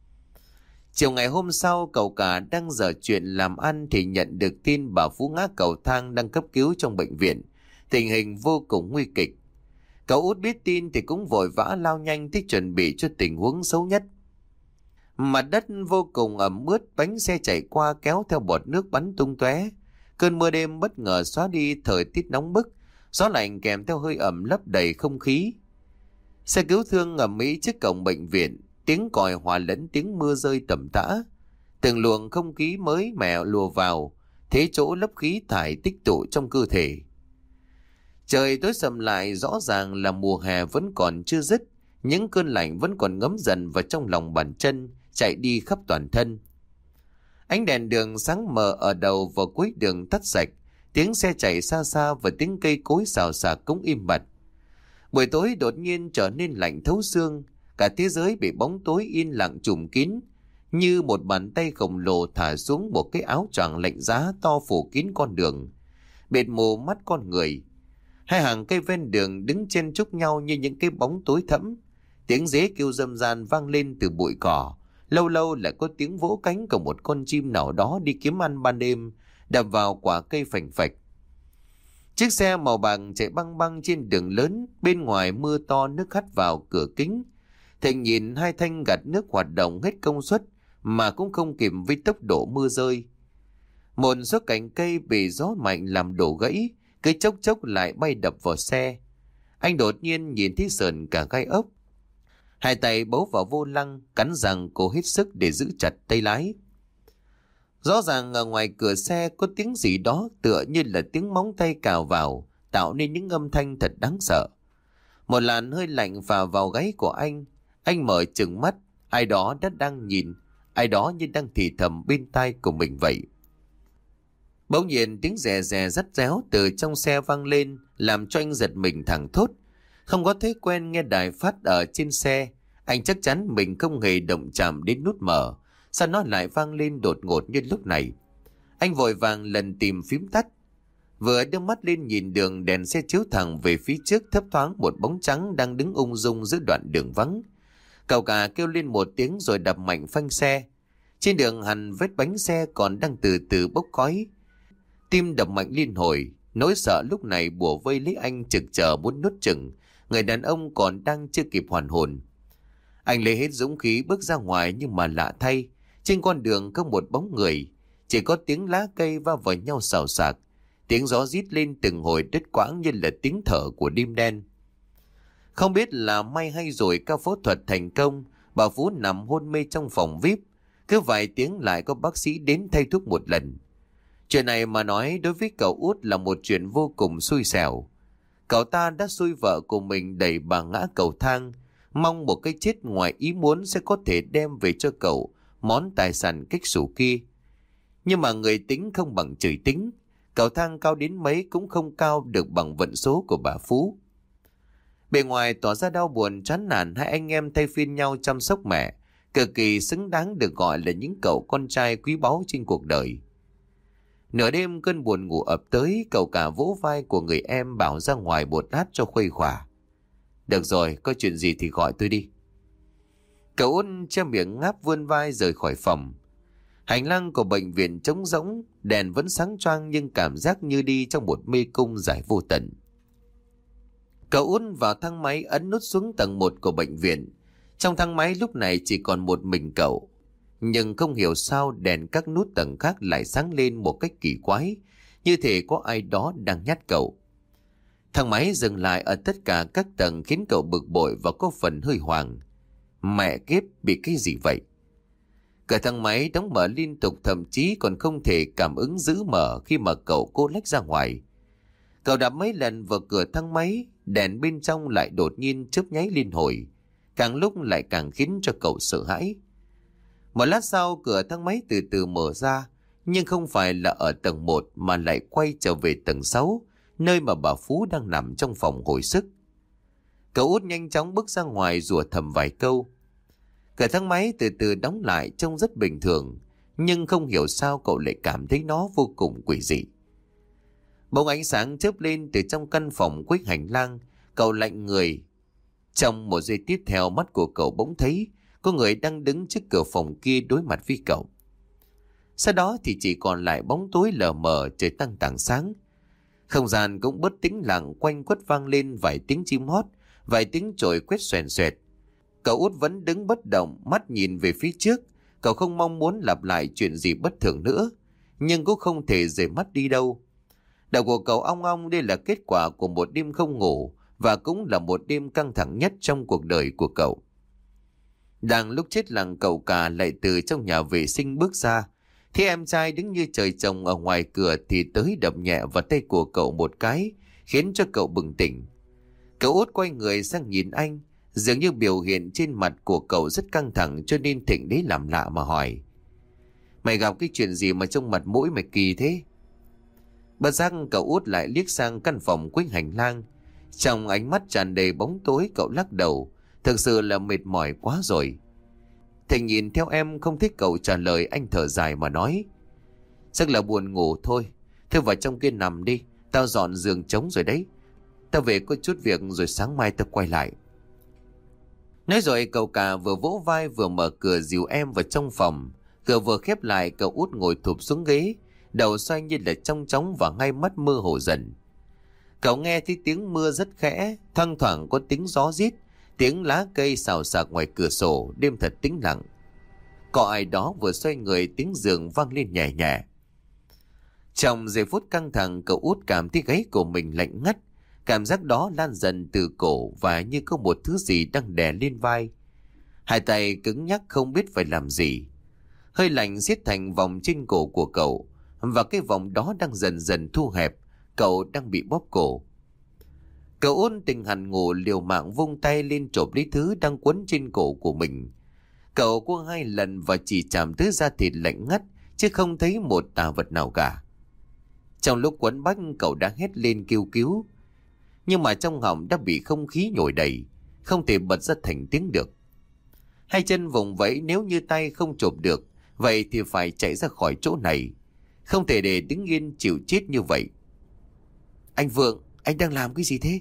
Chiều ngày hôm sau, cậu cả đang dở chuyện làm ăn thì nhận được tin bà Phú ngã cầu thang đang cấp cứu trong bệnh viện. Tình hình vô cùng nguy kịch. Cậu út biết tin thì cũng vội vã lao nhanh tới chuẩn bị cho tình huống xấu nhất. Mặt đất vô cùng ẩm ướt, bánh xe chạy qua kéo theo bọt nước bắn tung tóe. Cơn mưa đêm bất ngờ xóa đi thời tiết nóng bức, gió lạnh kèm theo hơi ẩm lấp đầy không khí. Xe cứu thương ầm ĩ trước cổng bệnh viện, tiếng còi hòa lẫn tiếng mưa rơi tầm tã. Từng luồng không khí mới mẻ lùa vào, thế chỗ lấp khí thải tích tụ trong cơ thể. Trời tối sầm lại, rõ ràng là mùa hè vẫn còn chưa dứt, những cơn lạnh vẫn còn ngấm dần vào trong lòng bàn chân, chạy đi khắp toàn thân. Ánh đèn đường sáng mờ ở đầu và cuối đường tắt sạch, tiếng xe chạy xa xa và tiếng cây cối xào xạc cũng im bặt. Buổi tối đột nhiên trở nên lạnh thấu xương, cả thế giới bị bóng tối yên lặng trùm kín, như một bàn tay khổng lồ thả xuống một cái áo choàng lạnh giá to phủ kín con đường, bịt mù mắt con người. Hai hàng cây ven đường đứng chen chúc nhau như những cái bóng tối thẫm. Tiếng dế kêu râm ran vang lên từ bụi cỏ, lâu lâu lại có tiếng vỗ cánh của một con chim nào đó đi kiếm ăn ban đêm, đập vào quả cây phành phạch. Chiếc xe màu bạc chạy băng băng trên đường lớn, bên ngoài mưa to nước hắt vào cửa kính. Thịnh nhìn hai thanh gạt nước hoạt động hết công suất mà cũng không kịp với tốc độ mưa rơi. Một số cành cây bị gió mạnh làm đổ gãy, cái chốc chốc lại bay đập vào xe. Anh đột nhiên nhìn thấy sờn cả gai ốc. Hai tay bấu vào vô lăng, cắn răng cố hết sức để giữ chặt tay lái. Rõ ràng ở ngoài cửa xe có tiếng gì đó tựa như là tiếng móng tay cào vào, tạo nên những âm thanh thật đáng sợ. Một làn hơi lạnh phả vào gáy của anh mở trừng mắt, ai đó đang nhìn, ai đó như đang thì thầm bên tai của mình vậy. Bỗng nhiên tiếng rè rè rắt réo từ trong xe vang lên, làm cho anh giật mình thẳng thốt. Không có thói quen nghe đài phát ở trên xe, anh chắc chắn mình không hề động chạm đến nút mở. Sao nó lại vang lên đột ngột như lúc này? Anh vội vàng lần tìm phím tắt. Vừa đưa mắt lên nhìn đường, đèn xe chiếu thẳng về phía trước, thấp thoáng một bóng trắng đang đứng ung dung giữa đoạn đường vắng. Cậu cả kêu lên một tiếng rồi đập mạnh phanh xe. Trên đường hằn vết bánh xe còn đang từ từ bốc khói. Tim đập mạnh liên hồi, nỗi sợ lúc này bủa vây lấy anh trực chờ muốn nuốt chửng. Người đàn ông còn đang chưa kịp hoàn hồn. Anh lấy hết dũng khí bước ra ngoài, nhưng mà lạ thay, trên con đường không một bóng người, chỉ có tiếng lá cây va vào nhau xào xạc, tiếng gió rít lên từng hồi đứt quãng như là tiếng thở của đêm đen. Không biết là may hay rồi, ca phẫu thuật thành công, bà Phú nằm hôn mê trong phòng VIP, cứ vài tiếng lại có bác sĩ đến thay thuốc một lần. Chuyện này mà nói đối với cậu út là một chuyện vô cùng xui xẻo. Cậu ta đã xui vợ của mình đẩy bà ngã cầu thang, mong một cái chết ngoài ý muốn sẽ có thể đem về cho cậu món tài sản kích xù kia. Nhưng mà người tính không bằng trời tính, cầu thang cao đến mấy cũng không cao được bằng vận số của bà Phú. Bề ngoài tỏ ra đau buồn chán nản, hai anh em thay phiên nhau chăm sóc mẹ, cực kỳ xứng đáng được gọi là những cậu con trai quý báu trên cuộc đời. Nửa đêm cơn buồn ngủ ập tới, cậu cả vỗ vai của người em bảo ra ngoài một lát cho khuây khỏa. Được rồi, có chuyện gì thì gọi tôi đi. Cậu út che miệng ngáp vươn vai rời khỏi phòng. Hành lang của bệnh viện trống rỗng, đèn vẫn sáng choang nhưng cảm giác như đi trong một mê cung dài vô tận. Cậu út vào thang máy ấn nút xuống tầng 1 của bệnh viện. Trong thang máy lúc này chỉ còn một mình cậu. Nhưng không hiểu sao đèn các nút tầng khác lại sáng lên một cách kỳ quái, như thể có ai đó đang nhát cậu. Thang máy dừng lại ở tất cả các tầng khiến cậu bực bội và có phần hơi hoảng. Mẹ kiếp, bị cái gì vậy? Cửa thang máy đóng mở liên tục, thậm chí còn không thể cảm ứng giữ mở khi mà cậu cô lách ra ngoài. Cậu đạp mấy lần vào cửa thang máy, đèn bên trong lại đột nhiên chớp nháy liên hồi, càng lúc lại càng khiến cho cậu sợ hãi. Một lát sau, cửa thang máy từ từ mở ra, nhưng không phải là ở tầng 1 mà lại quay trở về tầng 6, nơi mà bà Phú đang nằm trong phòng hồi sức. Cậu Út nhanh chóng bước ra ngoài rủa thầm vài câu. Cửa thang máy từ từ đóng lại, trông rất bình thường, nhưng không hiểu sao cậu lại cảm thấy nó vô cùng quỷ dị. Bỗng ánh sáng chớp lên từ trong căn phòng cuối hành lang, cậu lạnh người. Trong một giây tiếp theo, mắt của cậu bỗng thấy có người đang đứng trước cửa phòng kia đối mặt với cậu. Sau đó thì chỉ còn lại bóng tối lờ mờ, trời tăng tảng sáng. Không gian cũng bớt tĩnh lặng, quanh quất vang lên vài tiếng chim hót, vài tiếng chổi quét xoèn xoẹt. Cậu Út vẫn đứng bất động, mắt nhìn về phía trước. Cậu không mong muốn lặp lại chuyện gì bất thường nữa, nhưng cũng không thể rời mắt đi đâu. Đầu của cậu ong ong, đây là kết quả của một đêm không ngủ, và cũng là một đêm căng thẳng nhất trong cuộc đời của cậu. Đang lúc chết lặng, cậu cả lại từ trong nhà vệ sinh bước ra. Khi em trai đứng như trời trồng ở ngoài cửa thì tới đập nhẹ vào tay của cậu một cái, khiến cho cậu bừng tỉnh. Cậu Út quay người sang nhìn anh, dường như biểu hiện trên mặt của cậu rất căng thẳng, cho nên Thịnh đấy làm lạ mà hỏi: Mày gặp cái chuyện gì mà trong mặt mũi mày kỳ thế? Bất giác cậu Út lại liếc sang căn phòng cuối hành lang. Trong ánh mắt tràn đầy bóng tối, cậu lắc đầu. Thực sự là mệt mỏi quá rồi. Thịnh nhìn theo em, không thích cậu trả lời, anh thở dài mà nói: Chắc là buồn ngủ thôi. Thôi vào trong kia nằm đi, tao dọn giường trống rồi đấy. Tao về có chút việc rồi sáng mai tao quay lại. Nói rồi cậu cả vừa vỗ vai vừa mở cửa dìu em vào trong phòng. Cửa vừa khép lại, cậu Út ngồi thụp xuống ghế, đầu xoay như là trong chóng và ngay mắt mơ hồ dần. Cậu nghe thấy tiếng mưa rất khẽ, thoang thoảng có tiếng gió rít, tiếng lá cây xào xạc ngoài cửa sổ, đêm thật tĩnh lặng. Có ai đó vừa xoay người, tiếng giường vang lên nhẹ nhẹ. Trong giây phút căng thẳng, cậu Út cảm thấy gáy của mình lạnh ngắt. Cảm giác đó lan dần từ cổ và như có một thứ gì đang đè lên vai. Hai tay cứng nhắc không biết phải làm gì. Hơi lạnh siết thành vòng trên cổ của cậu, và cái vòng đó đang dần dần thu hẹp. Cậu đang bị bóp cổ. Cậu ôn tình hằn ngủ, liều mạng vung tay lên chộp lấy thứ đang quấn trên cổ của mình. Cậu qua 2 lần và chỉ chạm tới da thịt lạnh ngắt, chứ không thấy một tà vật nào cả. Trong lúc quấn bách, cậu đã hét lên kêu cứu, nhưng mà trong họng đã bị không khí nhồi đầy, không thể bật ra thành tiếng được. Hai chân vùng vẫy, nếu như tay không chộp được, vậy thì phải chạy ra khỏi chỗ này. Không thể để đứng yên chịu chết như vậy. Anh Vượng, anh đang làm cái gì thế?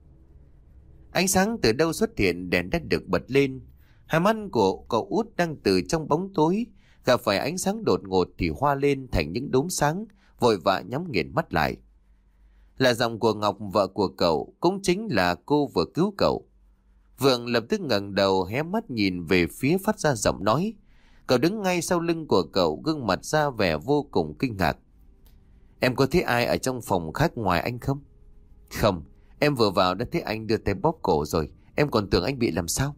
Ánh sáng từ đâu xuất hiện, đèn đã được bật lên. Hai mắt của cậu Út đang từ trong bóng tối gặp phải ánh sáng đột ngột thì hoa lên thành những đốm sáng, vội vã nhắm nghiền mắt lại. Là giọng của Ngọc, vợ của cậu, cũng chính là cô vừa cứu cậu. Vượng lập tức ngẩng đầu hé mắt nhìn về phía phát ra giọng nói. Cậu đứng ngay sau lưng của cậu, gương mặt ra vẻ vô cùng kinh ngạc. Em có thấy ai ở trong phòng khách ngoài anh không? Không, em vừa vào đã thấy anh đưa tay bóp cổ rồi. Em còn tưởng anh bị làm sao.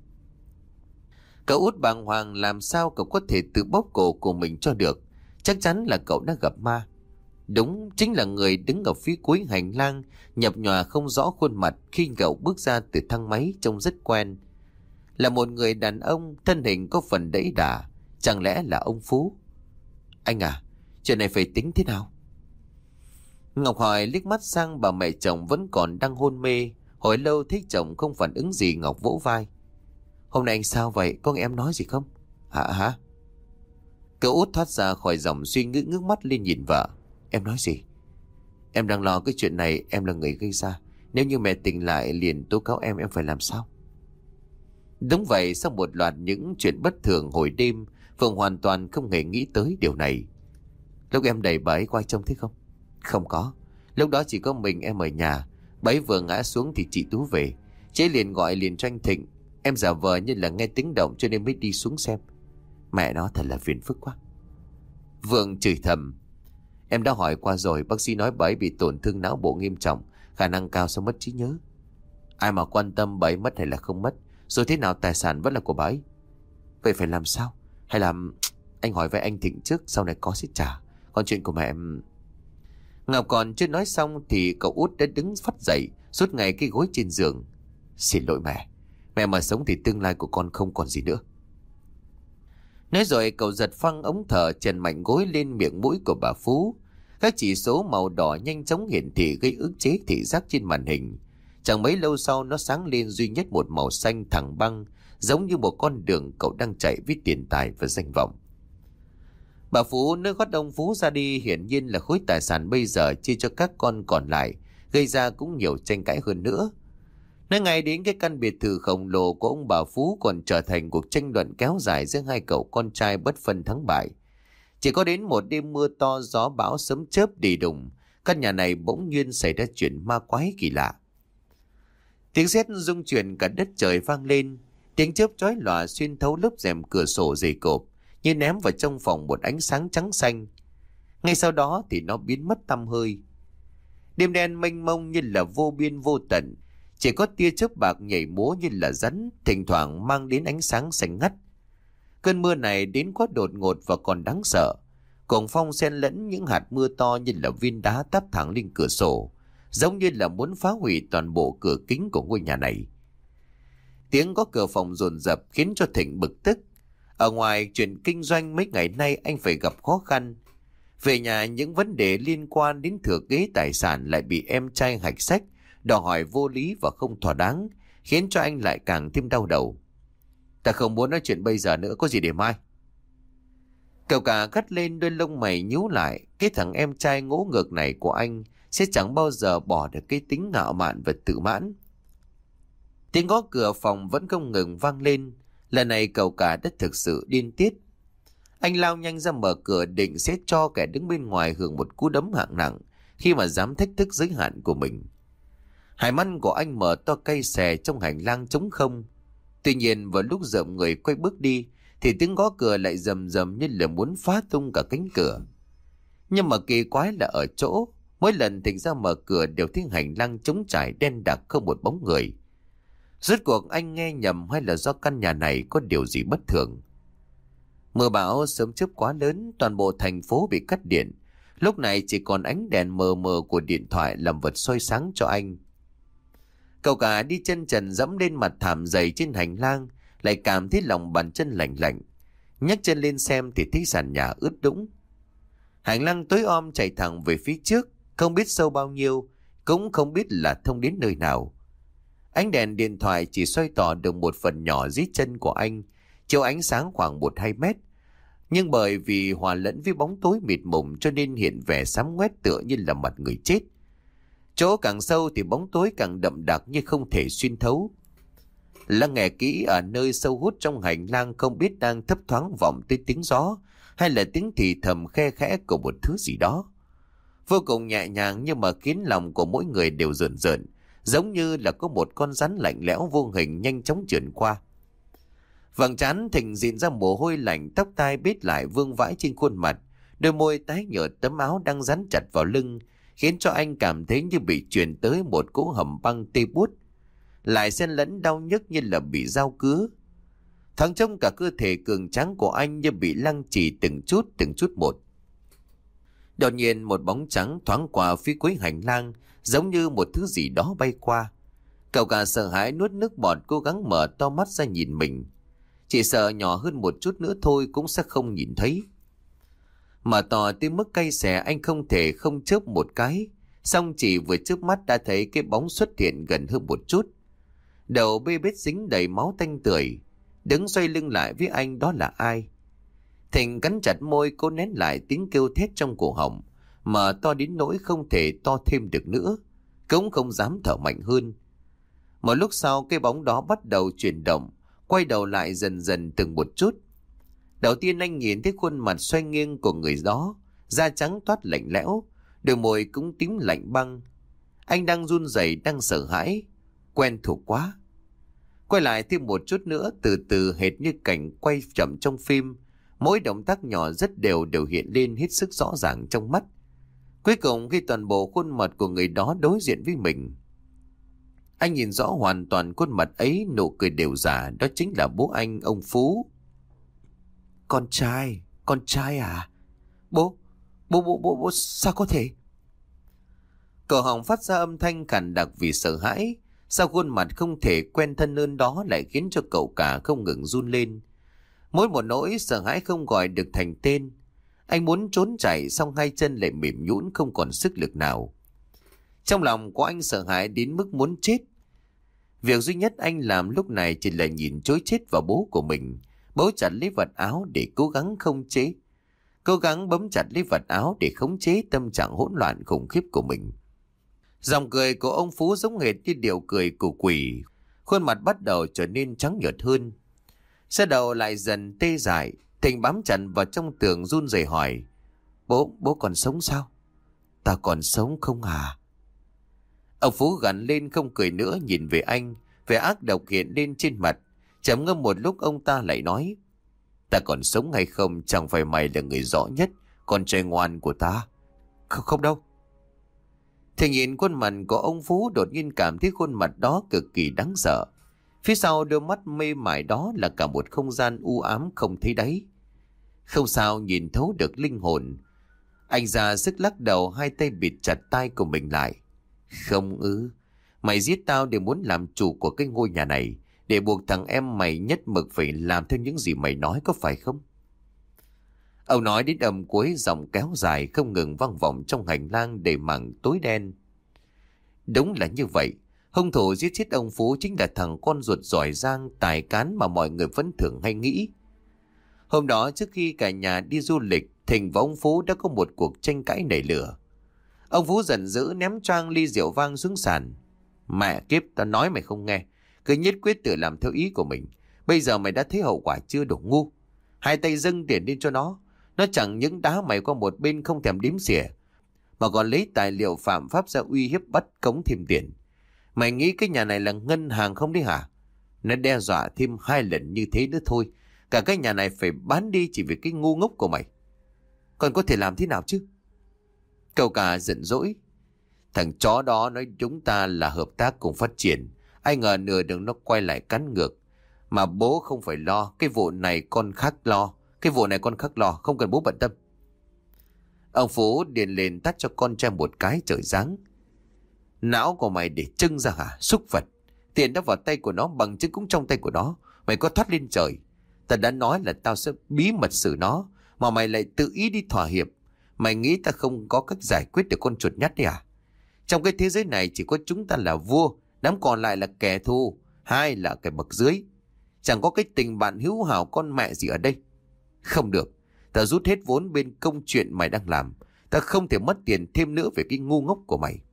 Cậu Út bàng hoàng, làm sao cậu có thể tự bóp cổ của mình cho được. Chắc chắn là cậu đã gặp ma. Đúng, chính là người đứng ở phía cuối hành lang, nhập nhòa không rõ khuôn mặt khi cậu bước ra từ thang máy, trông rất quen. Là một người đàn ông, thân hình có phần đẫy đà. Chẳng lẽ là ông Phú? Anh à, chuyện này phải tính thế nào? Ngọc hỏi, liếc mắt sang bà mẹ chồng vẫn còn đang hôn mê. Hồi lâu thấy chồng không phản ứng gì, Ngọc vỗ vai. Hôm nay anh sao vậy? Có nghe em nói gì không? Hả? Cậu Út thoát ra khỏi dòng suy nghĩ, ngước mắt lên nhìn vợ. Em nói gì? Em đang lo cái chuyện này, em là người gây ra. Nếu như mẹ tỉnh lại liền tố cáo em phải làm sao? Đúng vậy, sau một loạt những chuyện bất thường hồi đêm, Phương hoàn toàn không hề nghĩ tới điều này. Lúc em đẩy bà ấy qua trông thấy không? Không có. Lúc đó chỉ có mình em ở nhà. Bà ấy vừa ngã xuống thì chị Tú về. Chế liền gọi liền cho anh Thịnh. Em giả vờ như là nghe tiếng động cho nên mới đi xuống xem. Mẹ nó thật là phiền phức quá. Vượng chửi thầm. Em đã hỏi qua rồi, bác sĩ nói bà ấy bị tổn thương não bộ nghiêm trọng, khả năng cao sẽ mất trí nhớ. Ai mà quan tâm bà ấy mất hay là không mất, rồi thế nào tài sản vẫn là của bà ấy. Vậy phải làm sao? Hay là anh hỏi với anh Thịnh trước, sau này có sẽ trả. Còn chuyện của mẹ em... Ngọc còn chưa nói xong thì cậu út đã đứng phắt dậy, rút ngay cái gối trên giường. Xin lỗi mẹ. Mẹ mà sống thì tương lai của con không còn gì nữa. Nói rồi cậu giật phăng ống thở, chèn mạnh gối lên miệng mũi của bà Phú. Các chỉ số màu đỏ nhanh chóng hiển thị gây ức chế thị giác trên màn hình. Chẳng mấy lâu sau nó sáng lên duy nhất một màu xanh thẳng băng, giống như một con đường cậu đang chạy với tiền tài và danh vọng. Bà Phú nơi gót ông Phú ra đi, hiển nhiên là khối tài sản bây giờ chia cho các con còn lại, gây ra cũng nhiều tranh cãi hơn nữa. Nói ngay đến cái căn biệt thự khổng lồ của ông bà Phú còn trở thành cuộc tranh luận kéo dài giữa hai cậu con trai bất phân thắng bại. Chỉ có đến một đêm mưa to, gió bão sấm chớp đì đùng, căn nhà này bỗng nhiên xảy ra chuyện ma quái kỳ lạ. Tiếng sét rung chuyển cả đất trời vang lên, tiếng chớp chói lòa xuyên thấu lớp rèm cửa sổ dày cộp, như ném vào trong phòng một ánh sáng trắng xanh. Ngay sau đó thì nó biến mất tăm hơi. Đêm đen mênh mông như là vô biên vô tận, chỉ có tia chớp bạc nhảy múa như là rắn, thỉnh thoảng mang đến ánh sáng xanh ngắt. Cơn mưa này đến quá đột ngột và còn đáng sợ. Cuồng phong xen lẫn những hạt mưa to như là viên đá táp thẳng lên cửa sổ, giống như là muốn phá hủy toàn bộ cửa kính của ngôi nhà này. Tiếng gõ cửa phòng dồn dập khiến cho Thịnh bực tức. Ở ngoài chuyện kinh doanh mấy ngày nay anh phải gặp khó khăn. Về nhà những vấn đề liên quan đến thừa kế tài sản lại bị em trai hạch sách, đòi hỏi vô lý và không thỏa đáng, khiến cho anh lại càng thêm đau đầu. Ta không muốn nói chuyện bây giờ nữa, có gì để mai. Cậu cả gắt lên, đôi lông mày nhíu lại. Cái thằng em trai ngỗ ngược này của anh sẽ chẳng bao giờ bỏ được cái tính ngạo mạn và tự mãn. Tiếng gõ cửa phòng vẫn không ngừng vang lên. Lần này cậu cả đã thực sự điên tiết. Anh lao nhanh ra mở cửa định sẽ cho kẻ đứng bên ngoài hưởng một cú đấm hạng nặng khi mà dám thách thức giới hạn của mình. Hai mắt của anh mở to cay xè trong hành lang trống không. Tuy nhiên vào lúc dợm người quay bước đi thì tiếng gõ cửa lại rầm rầm như là muốn phá tung cả cánh cửa. Nhưng mà kỳ quái là ở chỗ mỗi lần Thịnh ra mở cửa đều thấy hành lang trống trải đen đặc không một bóng người. Rốt cuộc anh nghe nhầm hay là do căn nhà này có điều gì bất thường? Mưa bão sớm chớp quá lớn, toàn bộ thành phố bị cắt điện. Lúc này chỉ còn ánh đèn mờ mờ của điện thoại làm vật soi sáng cho anh. Cậu cả đi chân trần dẫm lên mặt thảm dày trên hành lang, lại cảm thấy lòng bàn chân lạnh lạnh. Nhấc chân lên xem thì thấy sàn nhà ướt đũng. Hành lang tối om chạy thẳng về phía trước, không biết sâu bao nhiêu, cũng không biết là thông đến nơi nào. Ánh đèn điện thoại chỉ soi tỏ được một phần nhỏ dưới chân của anh, chiếu ánh sáng khoảng 1-2 mét. Nhưng bởi vì hòa lẫn với bóng tối mịt mùng cho nên hiện vẻ xám ngoét tựa như là mặt người chết. Chỗ càng sâu thì bóng tối càng đậm đặc như không thể xuyên thấu. Lắng nghe kỹ, ở nơi sâu hút trong hành lang không biết đang thấp thoáng vọng tới tiếng gió hay là tiếng thì thầm khe khẽ của một thứ gì đó. Vô cùng nhẹ nhàng nhưng mà khiến lòng của mỗi người đều rợn rợn, giống như là có một con rắn lạnh lẽo vô hình nhanh chóng trườn qua. Vầng trán Thịnh dịn ra mồ hôi lạnh, tóc tai bết lại vương vãi trên khuôn mặt, đôi môi tái nhợt, tấm áo đang dán chặt vào lưng khiến cho anh cảm thấy như bị truyền tới một cỗ hầm băng tê buốt, lại xen lẫn đau nhức như là bị dao cứa. Thoáng trông cả cơ thể cường tráng của anh như bị lăng trì từng chút một. Đột nhiên một bóng trắng thoáng qua phía cuối hành lang, giống như một thứ gì đó bay qua. Cậu cả sợ hãi nuốt nước bọt, cố gắng mở to mắt ra nhìn mình. Chỉ sợ nhỏ hơn một chút nữa thôi cũng sẽ không nhìn thấy. Mở to tới mức cay xè, anh không thể không chớp một cái, xong chỉ vừa chớp mắt đã thấy cái bóng xuất hiện gần hơn một chút. Đầu bê bết dính đầy máu tanh tưởi, đứng xoay lưng lại với anh. Đó là ai? Thịnh cắn chặt môi cố nén lại tiếng kêu thét trong cổ họng, mở to đến nỗi không thể to thêm được nữa, cũng không dám thở mạnh hơn. Một lúc sau cái bóng đó bắt đầu chuyển động, quay đầu lại dần dần từng một chút. Đầu tiên anh nhìn thấy khuôn mặt xoay nghiêng của người đó, da trắng toát lạnh lẽo, đôi môi cũng tím lạnh băng. Anh đang run rẩy, đang sợ hãi, quen thuộc quá. Quay lại thêm một chút nữa, từ từ hệt như cảnh quay chậm trong phim, mỗi động tác nhỏ rất đều hiện lên hết sức rõ ràng trong mắt. Cuối cùng khi toàn bộ khuôn mặt của người đó đối diện với mình, anh nhìn rõ hoàn toàn khuôn mặt ấy, nụ cười đều giả, đó chính là bố anh, ông Phú. Con trai à? Bố, sao có thể? Cổ họng phát ra âm thanh khàn đặc vì sợ hãi. Sao khuôn mặt không thể quen thân hơn đó lại khiến cho cậu cả không ngừng run lên. Mỗi một nỗi sợ hãi không gọi được thành tên. Anh muốn trốn chạy, xong hai chân lại mềm nhũn không còn sức lực nào. Trong lòng của anh sợ hãi đến mức muốn chết. Việc duy nhất anh làm lúc này chỉ là nhìn trối chết vào bố của mình, bấu chặt lấy vật áo để cố gắng cố gắng bấm chặt lấy vật áo để khống chế tâm trạng hỗn loạn khủng khiếp của mình. Giọng cười của ông Phú giống hệt như điệu cười của quỷ, khuôn mặt bắt đầu trở nên trắng nhợt hơn. Xe đầu lại dần tê dại, Thịnh bám chặt vào trong tường run rẩy hỏi: Bố còn sống sao? Ta còn sống không à? Ông Phú gằn lên không cười nữa, nhìn về anh, vẻ ác độc hiện lên trên mặt. Trầm ngâm một lúc ông ta lại nói: Ta còn sống hay không chẳng phải mày là người rõ nhất, con trai ngoan của ta. Không đâu. Thì nhìn khuôn mặt của ông Phú đột nhiên cảm thấy khuôn mặt đó cực kỳ đáng sợ. Phía sau đôi mắt mê mải đó là cả một không gian u ám không thấy đáy. Không sao nhìn thấu được linh hồn. Anh ra sức lắc đầu, hai tay bịt chặt tai của mình lại. Không ư? Mày giết tao để muốn làm chủ của cái ngôi nhà này, để buộc thằng em mày nhất mực phải làm theo những gì mày nói, có phải không? Ông nói đến âm cuối, giọng kéo dài không ngừng vang vọng trong hành lang đầy mảng tối đen. Đúng là như vậy. Hung thủ giết chết ông Phú chính là thằng con ruột giỏi giang tài cán mà mọi người vẫn thường hay nghĩ. Hôm đó trước khi cả nhà đi du lịch, Thịnh và ông Phú đã có một cuộc tranh cãi nảy lửa. Ông Phú giận dữ ném choang ly rượu vang xuống sàn. Mẹ kiếp, tao nói mày không nghe, cứ nhất quyết tự làm theo ý của mình. Bây giờ mày đã thấy hậu quả chưa, đồ ngu. Hai tay dâng tiền lên cho nó chẳng những đá mày qua một bên không thèm đếm xỉa, mà còn lấy tài liệu phạm pháp ra uy hiếp bắt cống thêm tiền. Mày nghĩ cái nhà này là ngân hàng không đấy hả? Nó đe dọa thêm 2 lần như thế nữa thôi, cả cái nhà này phải bán đi chỉ vì cái ngu ngốc của mày. Còn có thể làm thế nào chứ? Cậu cả giận dỗi. Thằng chó đó nói chúng ta là hợp tác cùng phát triển, ai ngờ nửa đường nó quay lại cắn ngược. Mà bố không phải lo, cái vụ này con khác lo. Không cần bố bận tâm. Ông Phú điền lên tát cho con trai một cái trời giáng. Não của mày để trưng ra hả, xúc vật? Tiền đã vào tay của nó, bằng chứng cũng trong tay của nó. Mày có thoát lên trời? Ta đã nói là tao sẽ bí mật xử nó, mà mày lại tự ý đi thỏa hiệp. Mày nghĩ ta không có cách giải quyết được con chuột nhắt đấy à? Trong cái thế giới này chỉ có chúng ta là vua, đám còn lại là kẻ thù, hai là kẻ bậc dưới. Chẳng có cái tình bạn hữu hảo con mẹ gì ở đây. Không được, ta rút hết vốn bên công chuyện mày đang làm. Ta không thể mất tiền thêm nữa về cái ngu ngốc của mày.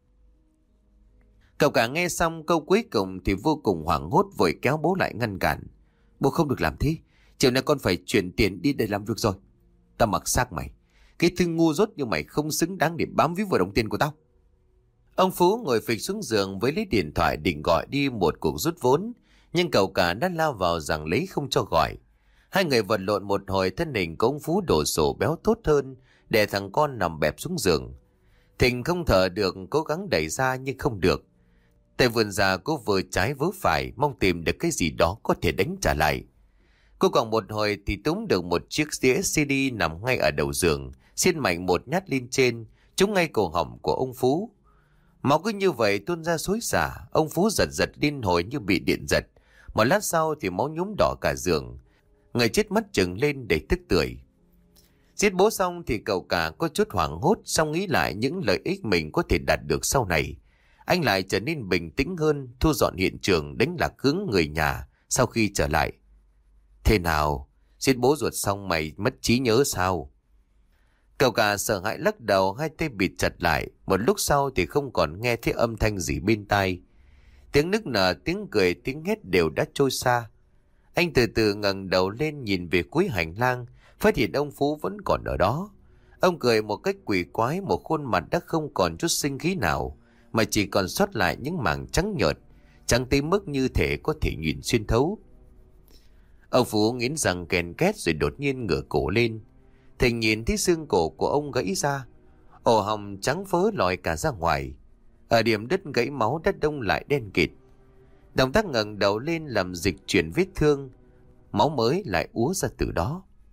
Cậu cả nghe xong câu cuối cùng thì vô cùng hoảng hốt, vội kéo bố lại ngăn cản. Bố không được làm thế, chiều nay con phải chuyển tiền đi để làm việc rồi. Ta mặc xác mày, cái thứ ngu dốt như mày không xứng đáng để bám víu vào đồng tiền của tao. Ông Phú ngồi phịch xuống giường với lấy điện thoại định gọi đi một cuộc rút vốn, nhưng cậu cả đã lao vào giằng lấy không cho gọi. Hai người vật lộn một hồi, thân hình của ông Phú đổ sổ béo tốt hơn, để thằng con nằm bẹp xuống giường. Thịnh không thở được, cố gắng đẩy ra nhưng không được. Tay vươn ra, cô vừa trái vớ phải, mong tìm được cái gì đó có thể đánh trả lại. Cô còn một hồi thì túm được một chiếc đĩa CD nằm ngay ở đầu giường, xiên mạnh một nhát lên trên, trúng ngay cổ họng của ông Phú. Máu cứ như vậy tuôn ra xối xả. Ông Phú giật liên hồi như bị điện giật. Một lát sau thì máu nhuốm đỏ cả giường. Người chết mắt trừng lên để tức tưởi. Giết bố xong thì cậu cả có chút hoảng hốt, xong nghĩ lại những lợi ích mình có thể đạt được sau này. Anh lại trở nên bình tĩnh hơn, thu dọn hiện trường, đánh lạc hướng người nhà sau khi trở lại. Thế nào? Giết bố ruột xong mày mất trí nhớ sao? Cậu cả sợ hãi lắc đầu, hai tay bịt chặt lại. Một lúc sau thì không còn nghe thấy âm thanh gì bên tai. Tiếng nức nở, tiếng cười, tiếng hét đều đã trôi xa. Anh từ từ ngẩng đầu lên nhìn về cuối hành lang, phát hiện ông Phú vẫn còn ở đó. Ông cười một cách quỷ quái, một khuôn mặt đã không còn chút sinh khí nào, mà chỉ còn sót lại những mảng trắng nhợt, trắng tới mức như thể có thể nhìn xuyên thấu. Ông Phú nghiến răng ken két rồi đột nhiên ngửa cổ lên. Thịnh nhìn thấy xương cổ của ông gãy ra, ổ họng trắng phớ lòi cả ra ngoài. Ở điểm đứt gãy máu đất đông lại đen kịt. Động tác ngẩng đầu lên làm dịch chuyển vết thương, máu mới lại úa ra từ đó.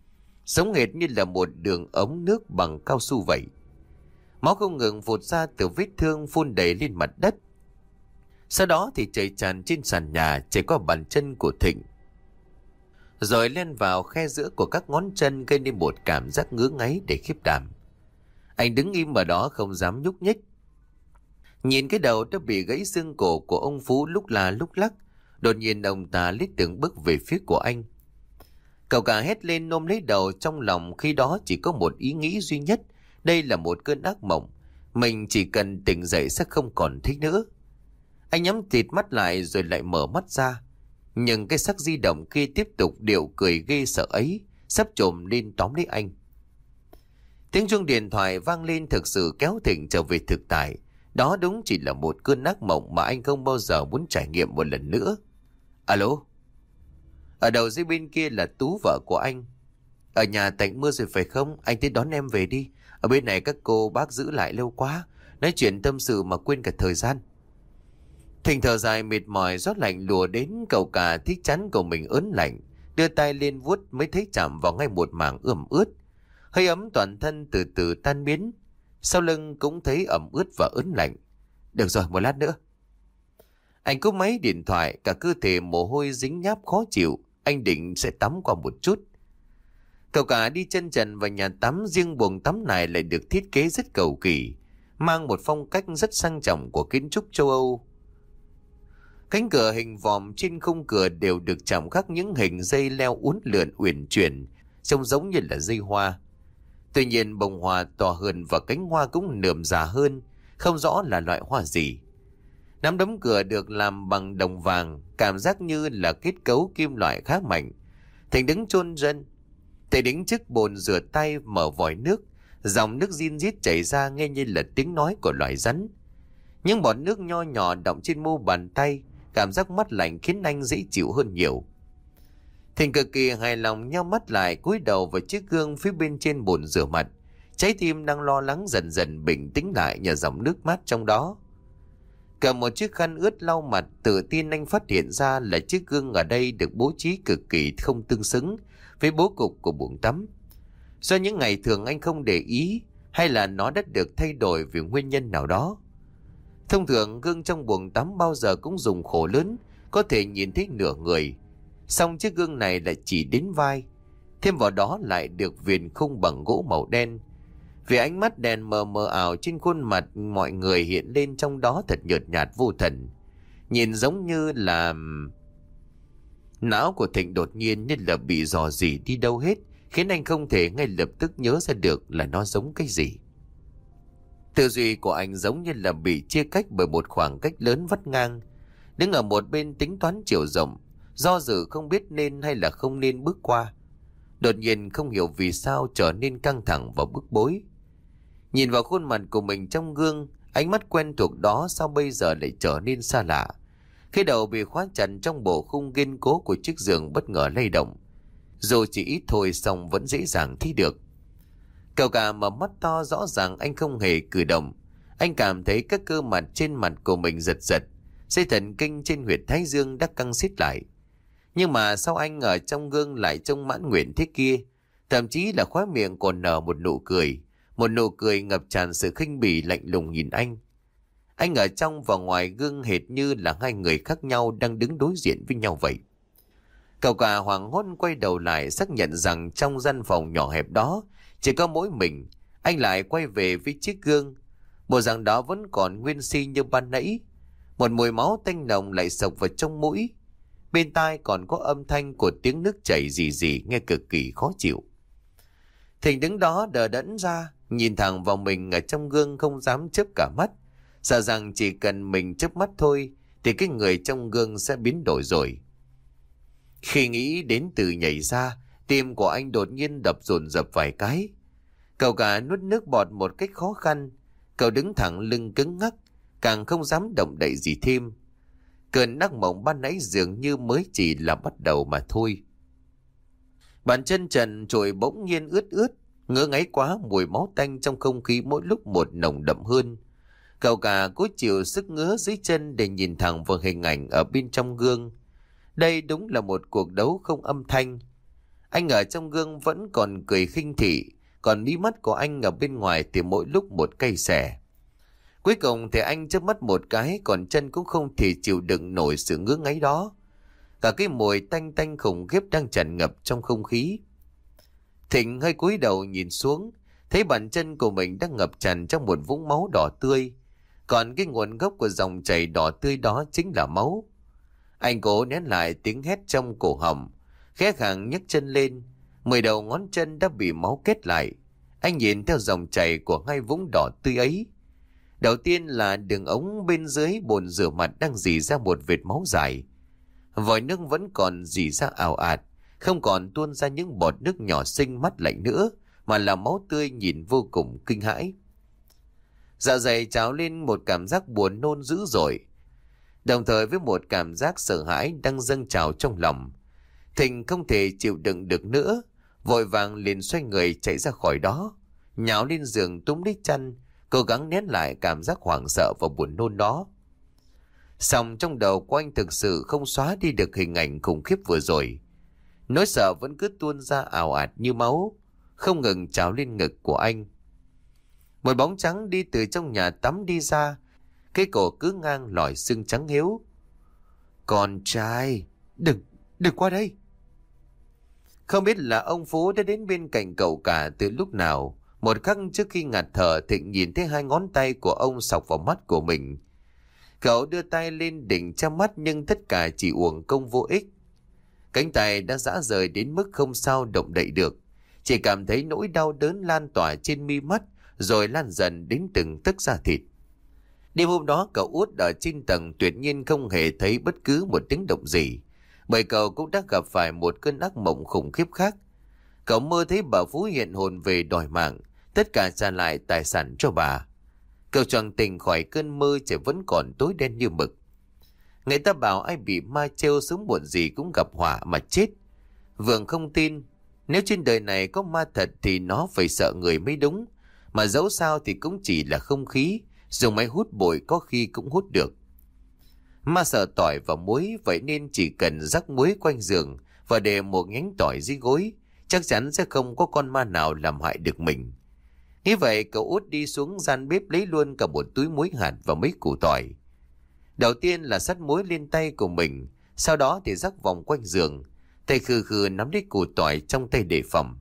giống hệt như là một đường ống nước bằng cao su vậy. Máu không ngừng phụt ra từ vết thương phun đầy lên mặt đất. Sau đó thì chảy tràn trên sàn nhà, chảy qua bàn chân của Thịnh, rồi lên vào khe giữa của các ngón chân, gây nên một cảm giác ngứa ngáy để khiếp đảm. Anh đứng im ở đó không dám nhúc nhích. Nhìn cái đầu đã bị gãy xương cổ của ông Phú lúc là lúc lắc, đột nhiên ông ta lít từng bước về phía của anh. Cậu cả hét lên ôm lấy đầu, trong lòng khi đó chỉ có một ý nghĩ duy nhất: đây là một cơn ác mộng, mình chỉ cần tỉnh dậy sẽ không còn thích nữa. Anh nhắm tịt mắt lại rồi lại mở mắt ra, nhưng cái sắc di động kia tiếp tục điệu cười ghê sợ ấy, sắp trồm lên tóm lấy anh. Tiếng chuông điện thoại vang lên thực sự kéo Thịnh trở về thực tại. Đó đúng chỉ là một cơn ác mộng mà anh không bao giờ muốn trải nghiệm một lần nữa. Alo? Ở đầu dây bên kia là Tú, vợ của anh. Ở nhà tạnh mưa rồi phải không? Anh tới đón em về đi. Ở bên này các cô bác giữ lại lâu quá, nói chuyện tâm sự mà quên cả thời gian. Thịnh thở dài mệt mỏi, gió lạnh lùa đến, cậu cả thích chắn của mình ớn lạnh, đưa tay lên vuốt mới thấy chạm vào ngay một mảng ẩm ướt. Hơi ấm toàn thân từ từ tan biến, sau lưng cũng thấy ẩm ướt và ớn lạnh. Được rồi, một lát nữa. Anh cúp máy điện thoại, cả cơ thể mồ hôi dính nháp khó chịu. Anh định sẽ tắm qua một chút. Cậu cả đi chân trần vào nhà tắm, riêng buồng tắm này lại được thiết kế rất cầu kỳ, mang một phong cách rất sang trọng của kiến trúc châu Âu. Cánh cửa hình vòm trên khung cửa đều được chạm khắc những hình dây leo uốn lượn uyển chuyển, trông giống như là dây hoa. Tuy nhiên bông hoa to hơn và cánh hoa cũng nườm già hơn, không rõ là loại hoa gì. Nắm đấm cửa được làm bằng đồng vàng, cảm giác như là kết cấu kim loại khá mạnh. Thành đứng chôn chân, Thầy đứng trước bồn rửa tay, mở vòi nước, dòng nước rin rít chảy ra nghe như là tiếng nói của loài rắn. Những bọt nước nho nhỏ đọng trên mu bàn tay, cảm giác mát lạnh khiến anh dễ chịu hơn nhiều. Thịnh cực kỳ hài lòng nheo mắt lại, cúi đầu vào chiếc gương phía bên trên bồn rửa mặt. Trái tim đang lo lắng dần dần bình tĩnh lại nhờ dòng nước mát trong đó. Cầm một chiếc khăn ướt lau mặt, tự tin anh phát hiện ra là chiếc gương ở đây được bố trí cực kỳ không tương xứng với bố cục của buồng tắm. Do những ngày thường anh không để ý, hay là nó đã được thay đổi vì nguyên nhân nào đó. Thông thường gương trong buồng tắm bao giờ cũng dùng khổ lớn, có thể nhìn thấy nửa người. Song chiếc gương này lại chỉ đến vai, thêm vào đó lại được viền khung bằng gỗ màu đen. Vì ánh mắt đèn mờ mờ ảo trên khuôn mặt mọi người hiện lên trong đó thật nhợt nhạt vô thần. Nhìn giống như là... Não của Thịnh đột nhiên như là bị dò dỉ đi đâu hết, khiến anh không thể ngay lập tức nhớ ra được là nó giống cái gì. Tư duy của anh giống như là bị chia cách bởi một khoảng cách lớn vắt ngang. Đứng ở một bên tính toán chiều rộng, do dự không biết nên hay là không nên bước qua. Đột nhiên không hiểu vì sao trở nên căng thẳng và bức bối. Nhìn vào khuôn mặt của mình trong gương, ánh mắt quen thuộc đó sao bây giờ lại trở nên xa lạ. Khi đầu bị khóa chặt trong bộ khung kiên cố của chiếc giường bất ngờ lay động. Dù chỉ ít thôi song vẫn dễ dàng thấy được. Cậu cả mở mắt to, rõ ràng anh không hề cử động. Anh cảm thấy các cơ mặt trên mặt của mình giật giật, dây thần kinh trên huyệt thái dương đã căng siết lại. Nhưng mà sao anh ở trong gương lại trông mãn nguyện thế kia? Thậm chí là khóe miệng còn nở một nụ cười. Một nụ cười ngập tràn sự khinh bỉ lạnh lùng nhìn anh. Anh ở trong và ngoài gương hệt như là hai người khác nhau đang đứng đối diện với nhau vậy. Cậu cả hoảng hốt quay đầu lại, xác nhận rằng trong gian phòng nhỏ hẹp đó chỉ có mỗi mình. Anh lại quay về với chiếc gương. Bộ dạng đó vẫn còn nguyên si như ban nãy. Một mùi máu tanh nồng lại sộc vào trong mũi. Bên tai còn có âm thanh của tiếng nước chảy rì rì, nghe cực kỳ khó chịu. Thịnh đứng đó đờ đẫn ra, nhìn thẳng vào mình ở trong gương không dám chớp cả mắt. Sợ rằng chỉ cần mình chớp mắt thôi thì cái người trong gương sẽ biến đổi rồi. Khi nghĩ đến từ nhảy ra, tim của anh đột nhiên đập dồn dập vài cái. Cậu cả nuốt nước bọt một cách khó khăn. Cậu đứng thẳng lưng cứng ngắc, càng không dám động đậy gì thêm. Cơn ác mộng ban nãy dường như mới chỉ là bắt đầu mà thôi. Bàn chân trần trội bỗng nhiên ướt ướt, ngứa ngáy quá, mùi máu tanh trong không khí mỗi lúc một nồng đậm hơn. Cậu cả cố chịu sức ngứa dưới chân để nhìn thẳng vào hình ảnh ở bên trong gương. Đây đúng là một cuộc đấu không âm thanh. Anh ở trong gương vẫn còn cười khinh thị, còn mí mắt của anh ở bên ngoài thì mỗi lúc một cay xè. Cuối cùng thì anh chớp mắt một cái, còn chân cũng không thể chịu đựng nổi sự ngứa ngáy đó. Cả cái mùi tanh tanh khủng khiếp đang tràn ngập trong không khí. Thịnh hơi cúi đầu nhìn xuống, thấy bàn chân của mình đang ngập tràn trong một vũng máu đỏ tươi. Còn cái nguồn gốc của dòng chảy đỏ tươi đó chính là máu. Anh cố nén lại tiếng hét trong cổ họng, khẽ khàng nhấc chân lên. 10 đầu ngón chân đã bị máu kết lại. Anh nhìn theo dòng chảy của hai vũng đỏ tươi ấy. Đầu tiên là đường ống bên dưới bồn rửa mặt đang rỉ ra một vệt máu dài. Vòi nước vẫn còn rỉ ra ào ạt, không còn tuôn ra những bọt nước nhỏ xinh mắt lạnh nữa, mà là máu tươi nhìn vô cùng kinh hãi. Dạ dày trào lên một cảm giác buồn nôn dữ dội, đồng thời với một cảm giác sợ hãi đang dâng trào trong lòng. Thịnh không thể chịu đựng được nữa, vội vàng liền xoay người chạy ra khỏi đó, nhào lên giường túm lấy chăn, cố gắng nén lại cảm giác hoảng sợ và buồn nôn đó. Song trong đầu của anh thực sự không xóa đi được hình ảnh khủng khiếp vừa rồi. Nỗi sợ vẫn cứ tuôn ra ào ạt như máu, không ngừng trào lên ngực của anh. Một bóng trắng đi từ trong nhà tắm đi ra, cái cổ cứ ngang lòi xương trắng hiếu. Con trai, đừng qua đây. Không biết là ông Phú đã đến bên cạnh cậu cả từ lúc nào. Một khắc trước khi ngạt thở, Thịnh nhìn thấy hai ngón tay của ông sọc vào mắt của mình. Cậu đưa tay lên định che mắt nhưng tất cả chỉ uổng công vô ích. Cánh tay đã rã rời đến mức không sao động đậy được. Chỉ cảm thấy nỗi đau đớn lan tỏa trên mi mắt, rồi lan dần đến từng tấc da thịt. Đêm hôm đó cậu Út ở trên tầng tuyệt nhiên không hề thấy bất cứ một tiếng động gì, bởi cậu cũng đã gặp phải một cơn ác mộng khủng khiếp khác. Cậu mơ thấy bà Phú hiện hồn về đòi mạng, tất cả trả lại tài sản cho bà. Cậu choàng tỉnh khỏi cơn mơ, trời vẫn còn tối đen như mực. Người ta bảo ai bị ma trêu sớm muộn gì cũng gặp họa mà chết. Vượng không tin. Nếu trên đời này có ma thật thì nó phải sợ người mới đúng. Mà dẫu sao thì cũng chỉ là không khí, dùng máy hút bụi có khi cũng hút được. Ma sợ tỏi và muối, vậy nên chỉ cần rắc muối quanh giường và để một nhánh tỏi dưới gối, chắc chắn sẽ không có con ma nào làm hại được mình. Nghĩ vậy cậu Út đi xuống gian bếp lấy luôn cả một túi muối hạt và mấy củ tỏi. Đầu tiên là sắt muối lên tay của mình, sau đó thì rắc vòng quanh giường, tay khừ khừ nắm lấy củ tỏi trong tay đề phòng.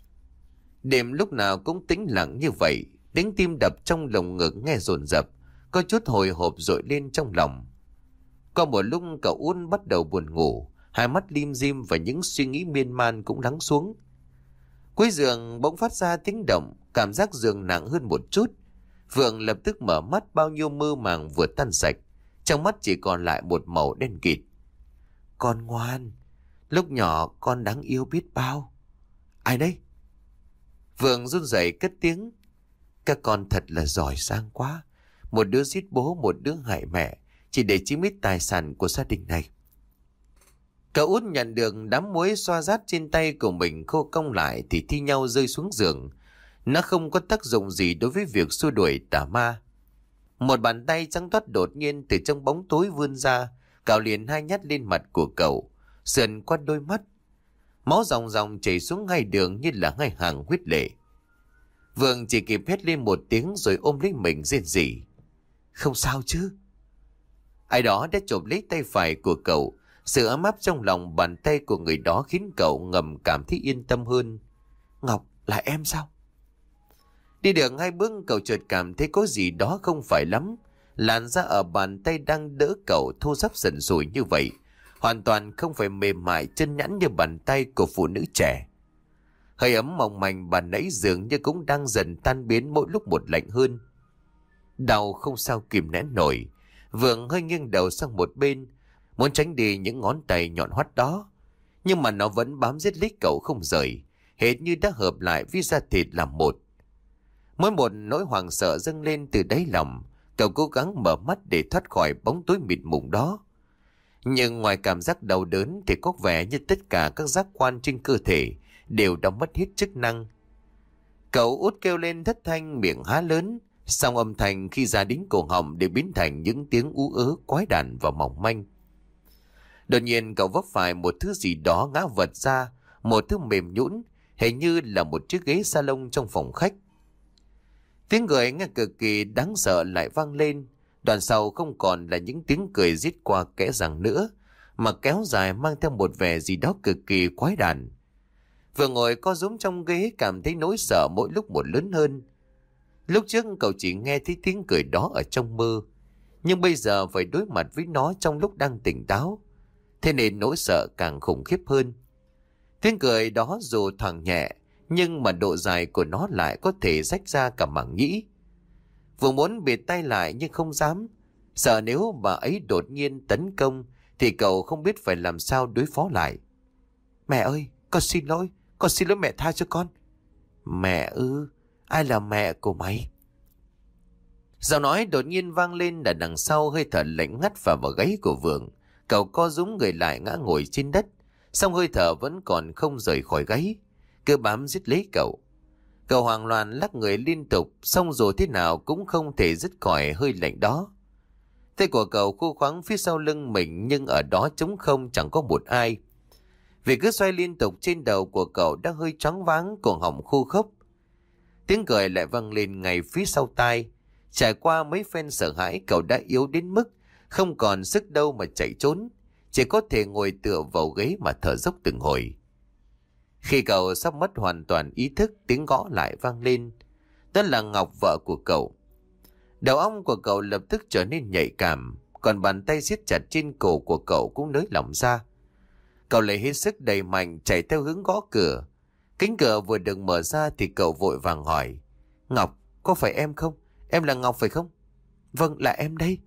Đêm lúc nào cũng tĩnh lặng như vậy, tiếng tim đập trong lồng ngực nghe dồn dập, có chút hồi hộp dội lên trong lòng. Qua một lúc cậu Út bắt đầu buồn ngủ, hai mắt lim dim và những suy nghĩ miên man cũng lắng xuống. Cuối giường bỗng phát ra tiếng động, cảm giác giường nặng hơn một chút. Vượng lập tức mở mắt, bao nhiêu mơ màng vừa tan sạch, trong mắt chỉ còn lại một màu đen kịt. Con ngoan, lúc nhỏ con đáng yêu biết bao. Ai đấy? Vượng run rẩy cất tiếng. Các con thật là giỏi giang quá. Một đứa giết bố, một đứa hại mẹ, chỉ để chiếm ít tài sản của gia đình này. Cậu Út nhận được đám muối xoa rát trên tay của mình khô cong lại thì thi nhau rơi xuống giường. Nó không có tác dụng gì đối với việc xua đuổi tà ma. Một bàn tay trắng toát đột nhiên từ trong bóng tối vươn ra, cào liền hai nhát lên mặt của cậu, sườn qua đôi mắt. Máu ròng ròng chảy xuống hai đường như là hai hàng huyết lệ. Vượng chỉ kịp hét lên một tiếng rồi ôm lấy mình rên rỉ. Không sao chứ? Ai đó đã chộp lấy tay phải của cậu. Sự ấm áp trong lòng bàn tay của người đó khiến cậu ngầm cảm thấy yên tâm hơn. Ngọc, là em sao? Đi được hai bước cậu chợt cảm thấy có gì đó không phải lắm. Làn da ở bàn tay đang đỡ cậu thô ráp sần sùi như vậy, hoàn toàn không phải mềm mại chân nhẵn như bàn tay của phụ nữ trẻ. Hơi ấm mỏng manh bàn nãy dường như cũng đang dần tan biến mỗi lúc một lạnh hơn. Đau không sao kìm nén nổi, Vượng hơi nghiêng đầu sang một bên, muốn tránh đi những ngón tay nhọn hoắt đó. Nhưng mà nó vẫn bám giết lấy cậu không rời, hệt như đã hợp lại với da thịt làm một. Mỗi một nỗi hoảng sợ dâng lên từ đáy lòng, cậu cố gắng mở mắt để thoát khỏi bóng tối mịt mùng đó. Nhưng ngoài cảm giác đau đớn thì có vẻ như tất cả các giác quan trên cơ thể đều đã mất hết chức năng. Cậu Út kêu lên thất thanh, miệng há lớn, song âm thanh khi ra đến cổ họng để biến thành những tiếng ú ớ quái đản và mỏng manh. Đột nhiên cậu vấp phải một thứ gì đó ngã vật ra, một thứ mềm nhũn, hình như là một chiếc ghế salon trong phòng khách. Tiếng cười nghe cực kỳ đáng sợ lại vang lên. Đoạn sau không còn là những tiếng cười rít qua kẽ răng nữa, mà kéo dài mang theo một vẻ gì đó cực kỳ quái đản. Vừa ngồi co rúm trong ghế cảm thấy nỗi sợ mỗi lúc một lớn hơn. Lúc trước cậu chỉ nghe thấy tiếng cười đó ở trong mơ, nhưng bây giờ phải đối mặt với nó trong lúc đang tỉnh táo, thế nên nỗi sợ càng khủng khiếp hơn. Tiếng cười đó dù thoảng nhẹ, nhưng mà độ dài của nó lại có thể rách ra cả mảng nhĩ. Vừa muốn bịt tay lại nhưng không dám, sợ nếu bà ấy đột nhiên tấn công thì cậu không biết phải làm sao đối phó lại. Mẹ ơi, con xin lỗi mẹ, tha cho con. Mẹ ư? Ai là mẹ của mày? Giọng nói đột nhiên vang lên là đằng sau, hơi thở lạnh ngắt vào gáy của Vượng. Cậu co rúm người lại ngã ngồi trên đất, song hơi thở vẫn còn không rời khỏi gáy, cứ bám giết lấy cậu. Cậu hoảng loạn lắc người liên tục, song dù thế nào cũng không thể dứt khỏi hơi lạnh đó. Tay của cậu khô khoắng phía sau lưng mình, nhưng ở đó trống không, chẳng có một ai. Vì cứ xoay liên tục trên đầu của cậu đã hơi choáng váng, cổ họng khô khốc. Tiếng cười lại vang lên ngay phía sau tai. Trải qua mấy phen sợ hãi, cậu đã yếu đến mức không còn sức đâu mà chạy trốn, chỉ có thể ngồi tựa vào ghế mà thở dốc từng hồi. Khi cậu sắp mất hoàn toàn ý thức, tiếng gõ lại vang lên. Đó là Ngọc, vợ của cậu. Đầu óc của cậu lập tức trở nên nhạy cảm, còn bàn tay siết chặt trên cổ của cậu cũng nới lỏng ra. Cậu lấy hết sức đầy mạnh chạy theo hướng gõ cửa. Cánh cửa vừa được mở ra thì cậu vội vàng hỏi: Ngọc, có phải em không? Em là Ngọc phải không? Vâng, là em đây.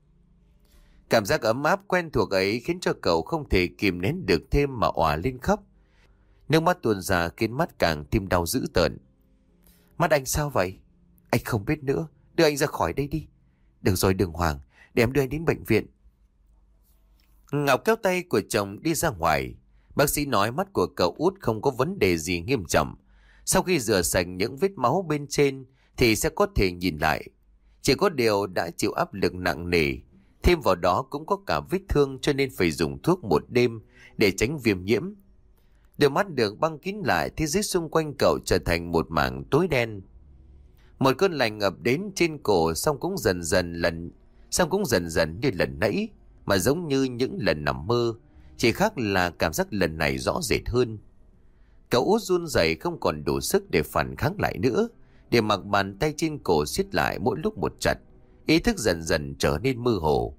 Cảm giác ấm áp quen thuộc ấy khiến cho cậu không thể kìm nén được thêm mà òa lên khóc. Nước mắt tuôn ra khiến mắt càng thêm đau dữ tợn. Mắt anh sao vậy? Anh không biết nữa, đưa anh ra khỏi đây đi. Được rồi, đừng hoảng, để em đưa anh đến bệnh viện. Ngọc kéo tay của chồng đi ra ngoài. Bác sĩ nói mắt của cậu út không có vấn đề gì nghiêm trọng. Sau khi rửa sạch những vết máu bên trên thì sẽ có thể nhìn lại. Chỉ có điều đã chịu áp lực nặng nề, thêm vào đó cũng có cả vết thương, cho nên phải dùng thuốc một đêm để tránh viêm nhiễm. Đôi mắt được băng kín lại, thế giới xung quanh cậu trở thành một mảng tối đen. Một cơn lạnh ập đến trên cổ, xong cũng dần dần như lần nãy, mà giống như những lần nằm mơ, chỉ khác là cảm giác lần này rõ rệt hơn. Cậu út run rẩy không còn đủ sức để phản kháng lại nữa, để mặc bàn tay trên cổ siết lại mỗi lúc một chặt, ý thức dần dần trở nên mơ hồ.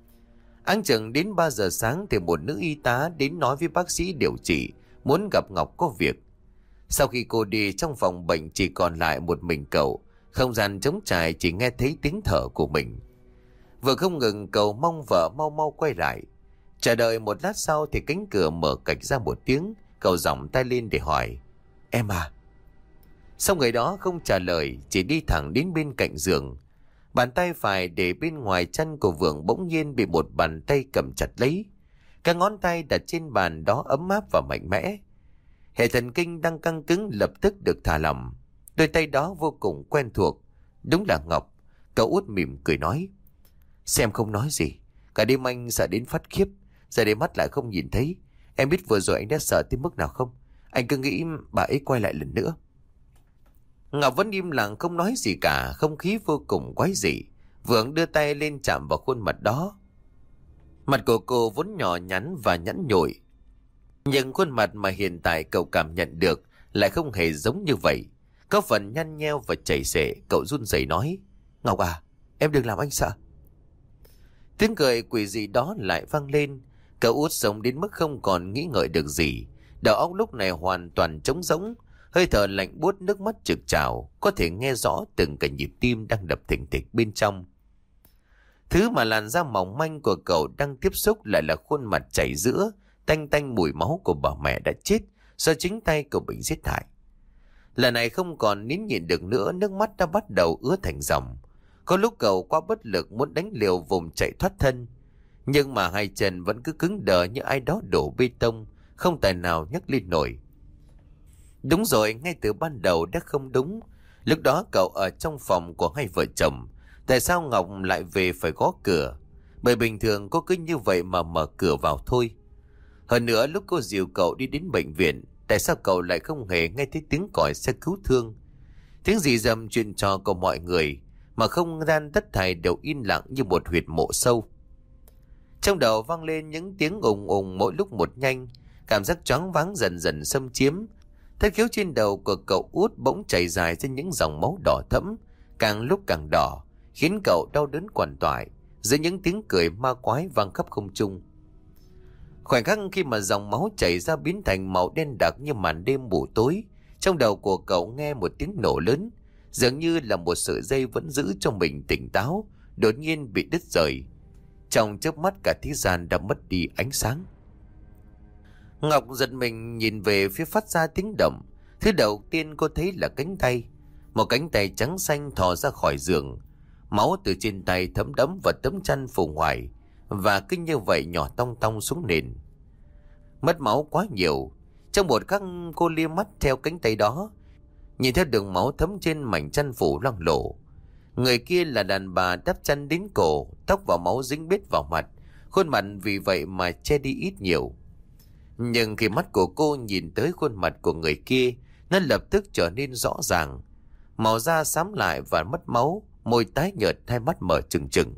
Áng chừng đến 3 giờ sáng thì một nữ y tá đến nói với bác sĩ điều trị, muốn gặp Ngọc có việc. Sau khi cô đi, trong phòng bệnh chỉ còn lại một mình cậu, không gian trống trải, chỉ nghe thấy tiếng thở của mình. Vừa không ngừng cầu mong vợ mau mau quay lại. Chờ đợi một lát sau thì cánh cửa mở cạch ra một tiếng, cậu giỏng tay lên để hỏi: Em à? Xong người đó không trả lời, chỉ đi thẳng đến bên cạnh giường. Bàn tay phải để bên ngoài chân của Vượng bỗng nhiên bị một bàn tay cầm chặt lấy. Các ngón tay đặt trên bàn đó ấm áp và mạnh mẽ. Hệ thần kinh đang căng cứng lập tức được thả lỏng. Đôi tay đó vô cùng quen thuộc. Đúng là Ngọc. Cậu út mỉm cười nói: Xem không nói gì. Cả đêm anh sợ đến phát khiếp, giờ đến mắt lại không nhìn thấy. Em biết vừa rồi anh đã sợ tới mức nào không? Anh cứ nghĩ bà ấy quay lại lần nữa. Ngọc vẫn im lặng không nói gì cả, không khí vô cùng quái dị. Vượng đưa tay lên chạm vào khuôn mặt đó. Mặt của cô vốn nhỏ nhắn và nhẵn nhụi, nhưng khuôn mặt mà hiện tại cậu cảm nhận được lại không hề giống như vậy. Có phần nhăn nheo và chảy xệ. Cậu run rẩy nói: Ngọc à, em đừng làm anh sợ. Tiếng cười quỷ dị đó lại vang lên. Cậu út sống đến mức không còn nghĩ ngợi được gì. Đầu óc lúc này hoàn toàn trống rỗng, hơi thở lạnh buốt, nước mắt trực trào, có thể nghe rõ từng cái nhịp tim đang đập thình thịch bên trong. Thứ mà làn da mỏng manh của cậu đang tiếp xúc lại là khuôn mặt chảy giữa, tanh tanh mùi máu của bà mẹ đã chết do chính tay cậu bị giết hại. Lần này không còn nín nhịn được nữa, nước mắt đã bắt đầu ứa thành dòng. Có lúc cậu quá bất lực muốn đánh liều vùng chạy thoát thân, nhưng mà hai chân vẫn cứ cứng đờ như ai đó đổ bê tông, không tài nào nhấc lên nổi. Đúng rồi, ngay từ ban đầu đã không đúng. Lúc đó cậu ở trong phòng của hai vợ chồng, tại sao Ngọc lại về phải gõ cửa? Bởi bình thường cô cứ như vậy mà mở cửa vào thôi. Hơn nữa lúc cô dìu cậu đi đến bệnh viện, Tại sao cậu lại không hề nghe thấy tiếng còi xe cứu thương, tiếng rì rầm chuyện trò của mọi người, mà không gian tất thảy đều im lặng như một huyệt mộ sâu. Trong đầu vang lên những tiếng ùng ùng mỗi lúc một nhanh, cảm giác choáng váng dần dần xâm chiếm. Thất khiếu trên đầu của cậu Út bỗng chảy dài ra những dòng máu đỏ thẫm, càng lúc càng đỏ, khiến cậu đau đớn quằn quại giữa những tiếng cười ma quái vang khắp không trung. Khoảnh khắc khi mà dòng máu chảy ra biến thành màu đen đặc như màn đêm mù tối, trong đầu của cậu nghe một tiếng nổ lớn, dường như là một sợi dây vẫn giữ cho mình tỉnh táo, đột nhiên bị đứt rời. Trong chớp mắt cả thế gian đã mất đi ánh sáng. Ngọc giật mình nhìn về phía phát ra tiếng động. Thứ đầu tiên cô thấy là cánh tay. Một cánh tay trắng xanh thò ra khỏi giường. Máu từ trên tay thấm đẫm vào tấm chăn phủ ngoài, và cứ như vậy nhỏ tong tong xuống nền. Mất máu quá nhiều. Trong một khắc cô lia mắt theo cánh tay đó, nhìn theo đường máu thấm trên mảnh chăn phủ loang lổ. Người kia là đàn bà đắp chăn đến cổ, tóc và máu dính bết vào mặt, khuôn mặt vì vậy mà che đi ít nhiều. Nhưng khi mắt của cô nhìn tới khuôn mặt của người kia, nó lập tức trở nên rõ ràng. Màu da xám lại và mất máu, môi tái nhợt, hai mắt mở trừng trừng.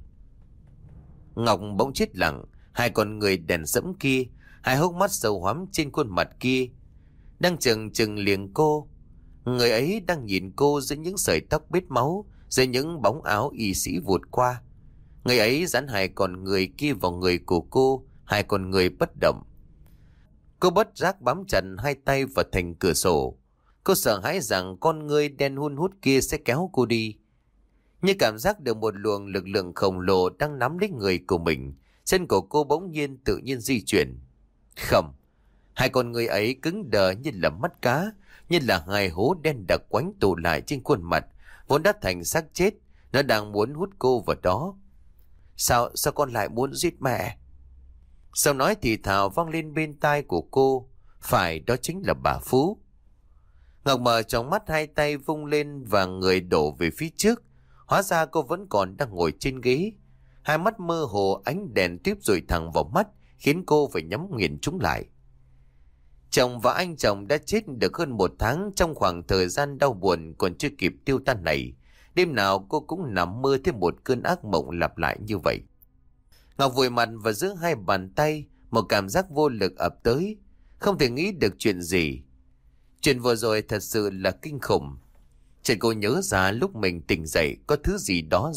Ngọc bỗng chết lặng, hai con người đèn sẫm kia, hai hốc mắt sâu hoắm trên khuôn mặt kia, đang trừng trừng liếng cô. Người ấy đang nhìn cô giữa những sợi tóc bết máu, dưới những bóng áo y sĩ vụt qua. Người ấy dán hai con người kia vào người của cô, hai con người bất động. Cô bất giác bám chặt hai tay vào thành cửa sổ. Cô sợ hãi rằng con người đen hun hút kia sẽ kéo cô đi. Như cảm giác được một luồng lực lượng khổng lồ đang nắm lấy người của mình, chân của cô bỗng nhiên tự nhiên di chuyển. Không, hai con người ấy cứng đờ như là mắt cá, như là hai hố đen đặc quánh tụ lại trên khuôn mặt vốn đã thành xác chết. Nó đang muốn hút cô vào đó. Sao con lại muốn giết mẹ? Sao nói thì thào vang lên bên tai của cô. Phải, đó chính là bà Phú. Ngọc mở trong mắt, hai tay vung lên và người đổ về phía trước. Hóa ra cô vẫn còn đang ngồi trên ghế. Hai mắt mơ hồ, ánh đèn tiếp rọi thẳng vào mắt, khiến cô phải nhắm nghiền chúng lại. Chồng và anh chồng đã chết được hơn 1 tháng. Trong khoảng thời gian đau buồn còn chưa kịp tiêu tan này, đêm nào cô cũng nằm mơ thêm một cơn ác mộng lặp lại như vậy. Ngọc vùi mặt vào giữa hai bàn tay, một cảm giác vô lực ập tới, không thể nghĩ được chuyện gì. Chuyện vừa rồi thật sự là kinh khủng. Chợt cô nhớ ra lúc mình tỉnh dậy có thứ gì đó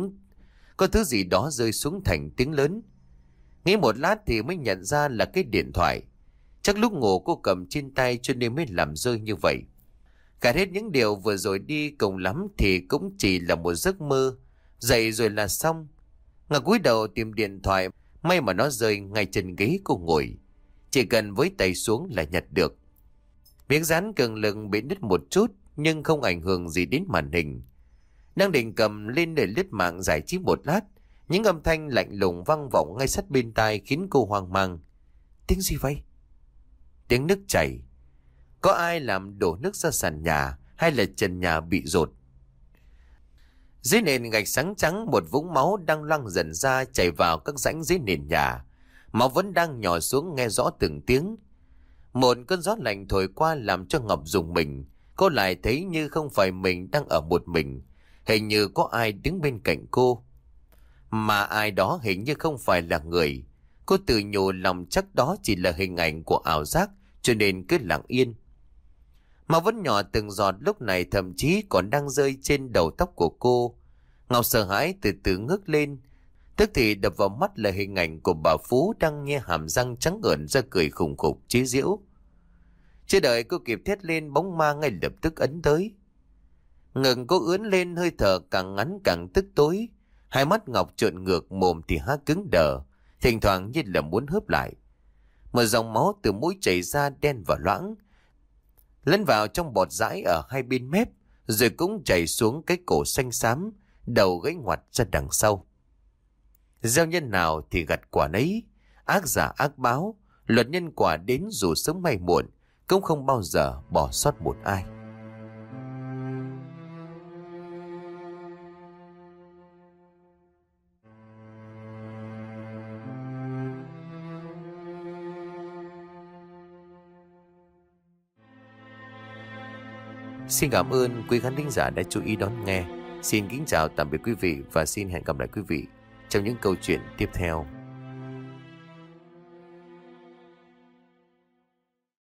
rơi xuống thành tiếng lớn. Nghĩ một lát thì mới nhận ra là cái điện thoại. Chắc lúc ngủ cô cầm trên tay cho nên mới làm rơi như vậy. Cả hết những điều vừa rồi đi cùng lắm thì cũng chỉ là một giấc mơ. Dậy rồi là xong. Ngọc cúi đầu tìm điện thoại, may mà nó rơi ngay trên ghế cô ngồi. Chỉ cần với tay xuống là nhặt được. Miếng dán cường lực bị nứt một chút nhưng không ảnh hưởng gì đến màn hình. Đang định cầm lên để lướt mạng giải trí một lát, những âm thanh lạnh lùng vang vọng ngay sát bên tai khiến cô hoang mang. Tiếng gì vậy? Tiếng nước chảy. Có ai làm đổ nước ra sàn nhà hay là trần nhà bị dột? Dưới nền gạch sáng trắng, một vũng máu đang loang dần ra chảy vào các rãnh dưới nền nhà. Máu vẫn đang nhỏ xuống nghe rõ từng tiếng. Một cơn gió lạnh thổi qua làm cho Ngọc rùng mình. Cô lại thấy như không phải mình đang ở một mình. Hình như có ai đứng bên cạnh cô. Mà ai đó hình như không phải là người. Cô tự nhủ lòng chắc đó chỉ là hình ảnh của ảo giác, cho nên cứ lặng yên. Máu vẫn nhỏ từng giọt, lúc này thậm chí còn đang rơi trên đầu tóc của cô. Ngọc sợ hãi từ từ ngước lên. Tức thì đập vào mắt là hình ảnh của bà Phú đang nhe hàm răng trắng ởn ra cười khùng khục chế giễu. Chưa đợi cô kịp thét lên, bóng ma ngay lập tức ấn tới. Ngừng cô ướn lên, hơi thở càng ngắn càng tức tối. Hai mắt Ngọc trợn ngược, mồm thì há cứng đờ, thỉnh thoảng như là muốn hớp lại. Một dòng máu từ mũi chảy ra đen và loãng, lẫn vào trong bọt dãi ở hai bên mép, rồi cũng chảy xuống cái cổ xanh xám, đầu gãy ngoặt ra đằng sau. Gieo nhân nào thì gặt quả nấy, ác giả ác báo, luật nhân quả đến dù sớm hay muộn, cũng không bao giờ bỏ sót một ai. Xin cảm ơn quý khán thính giả đã chú ý đón nghe. Xin kính chào tạm biệt quý vị và xin hẹn gặp lại quý vị trong những câu chuyện tiếp theo.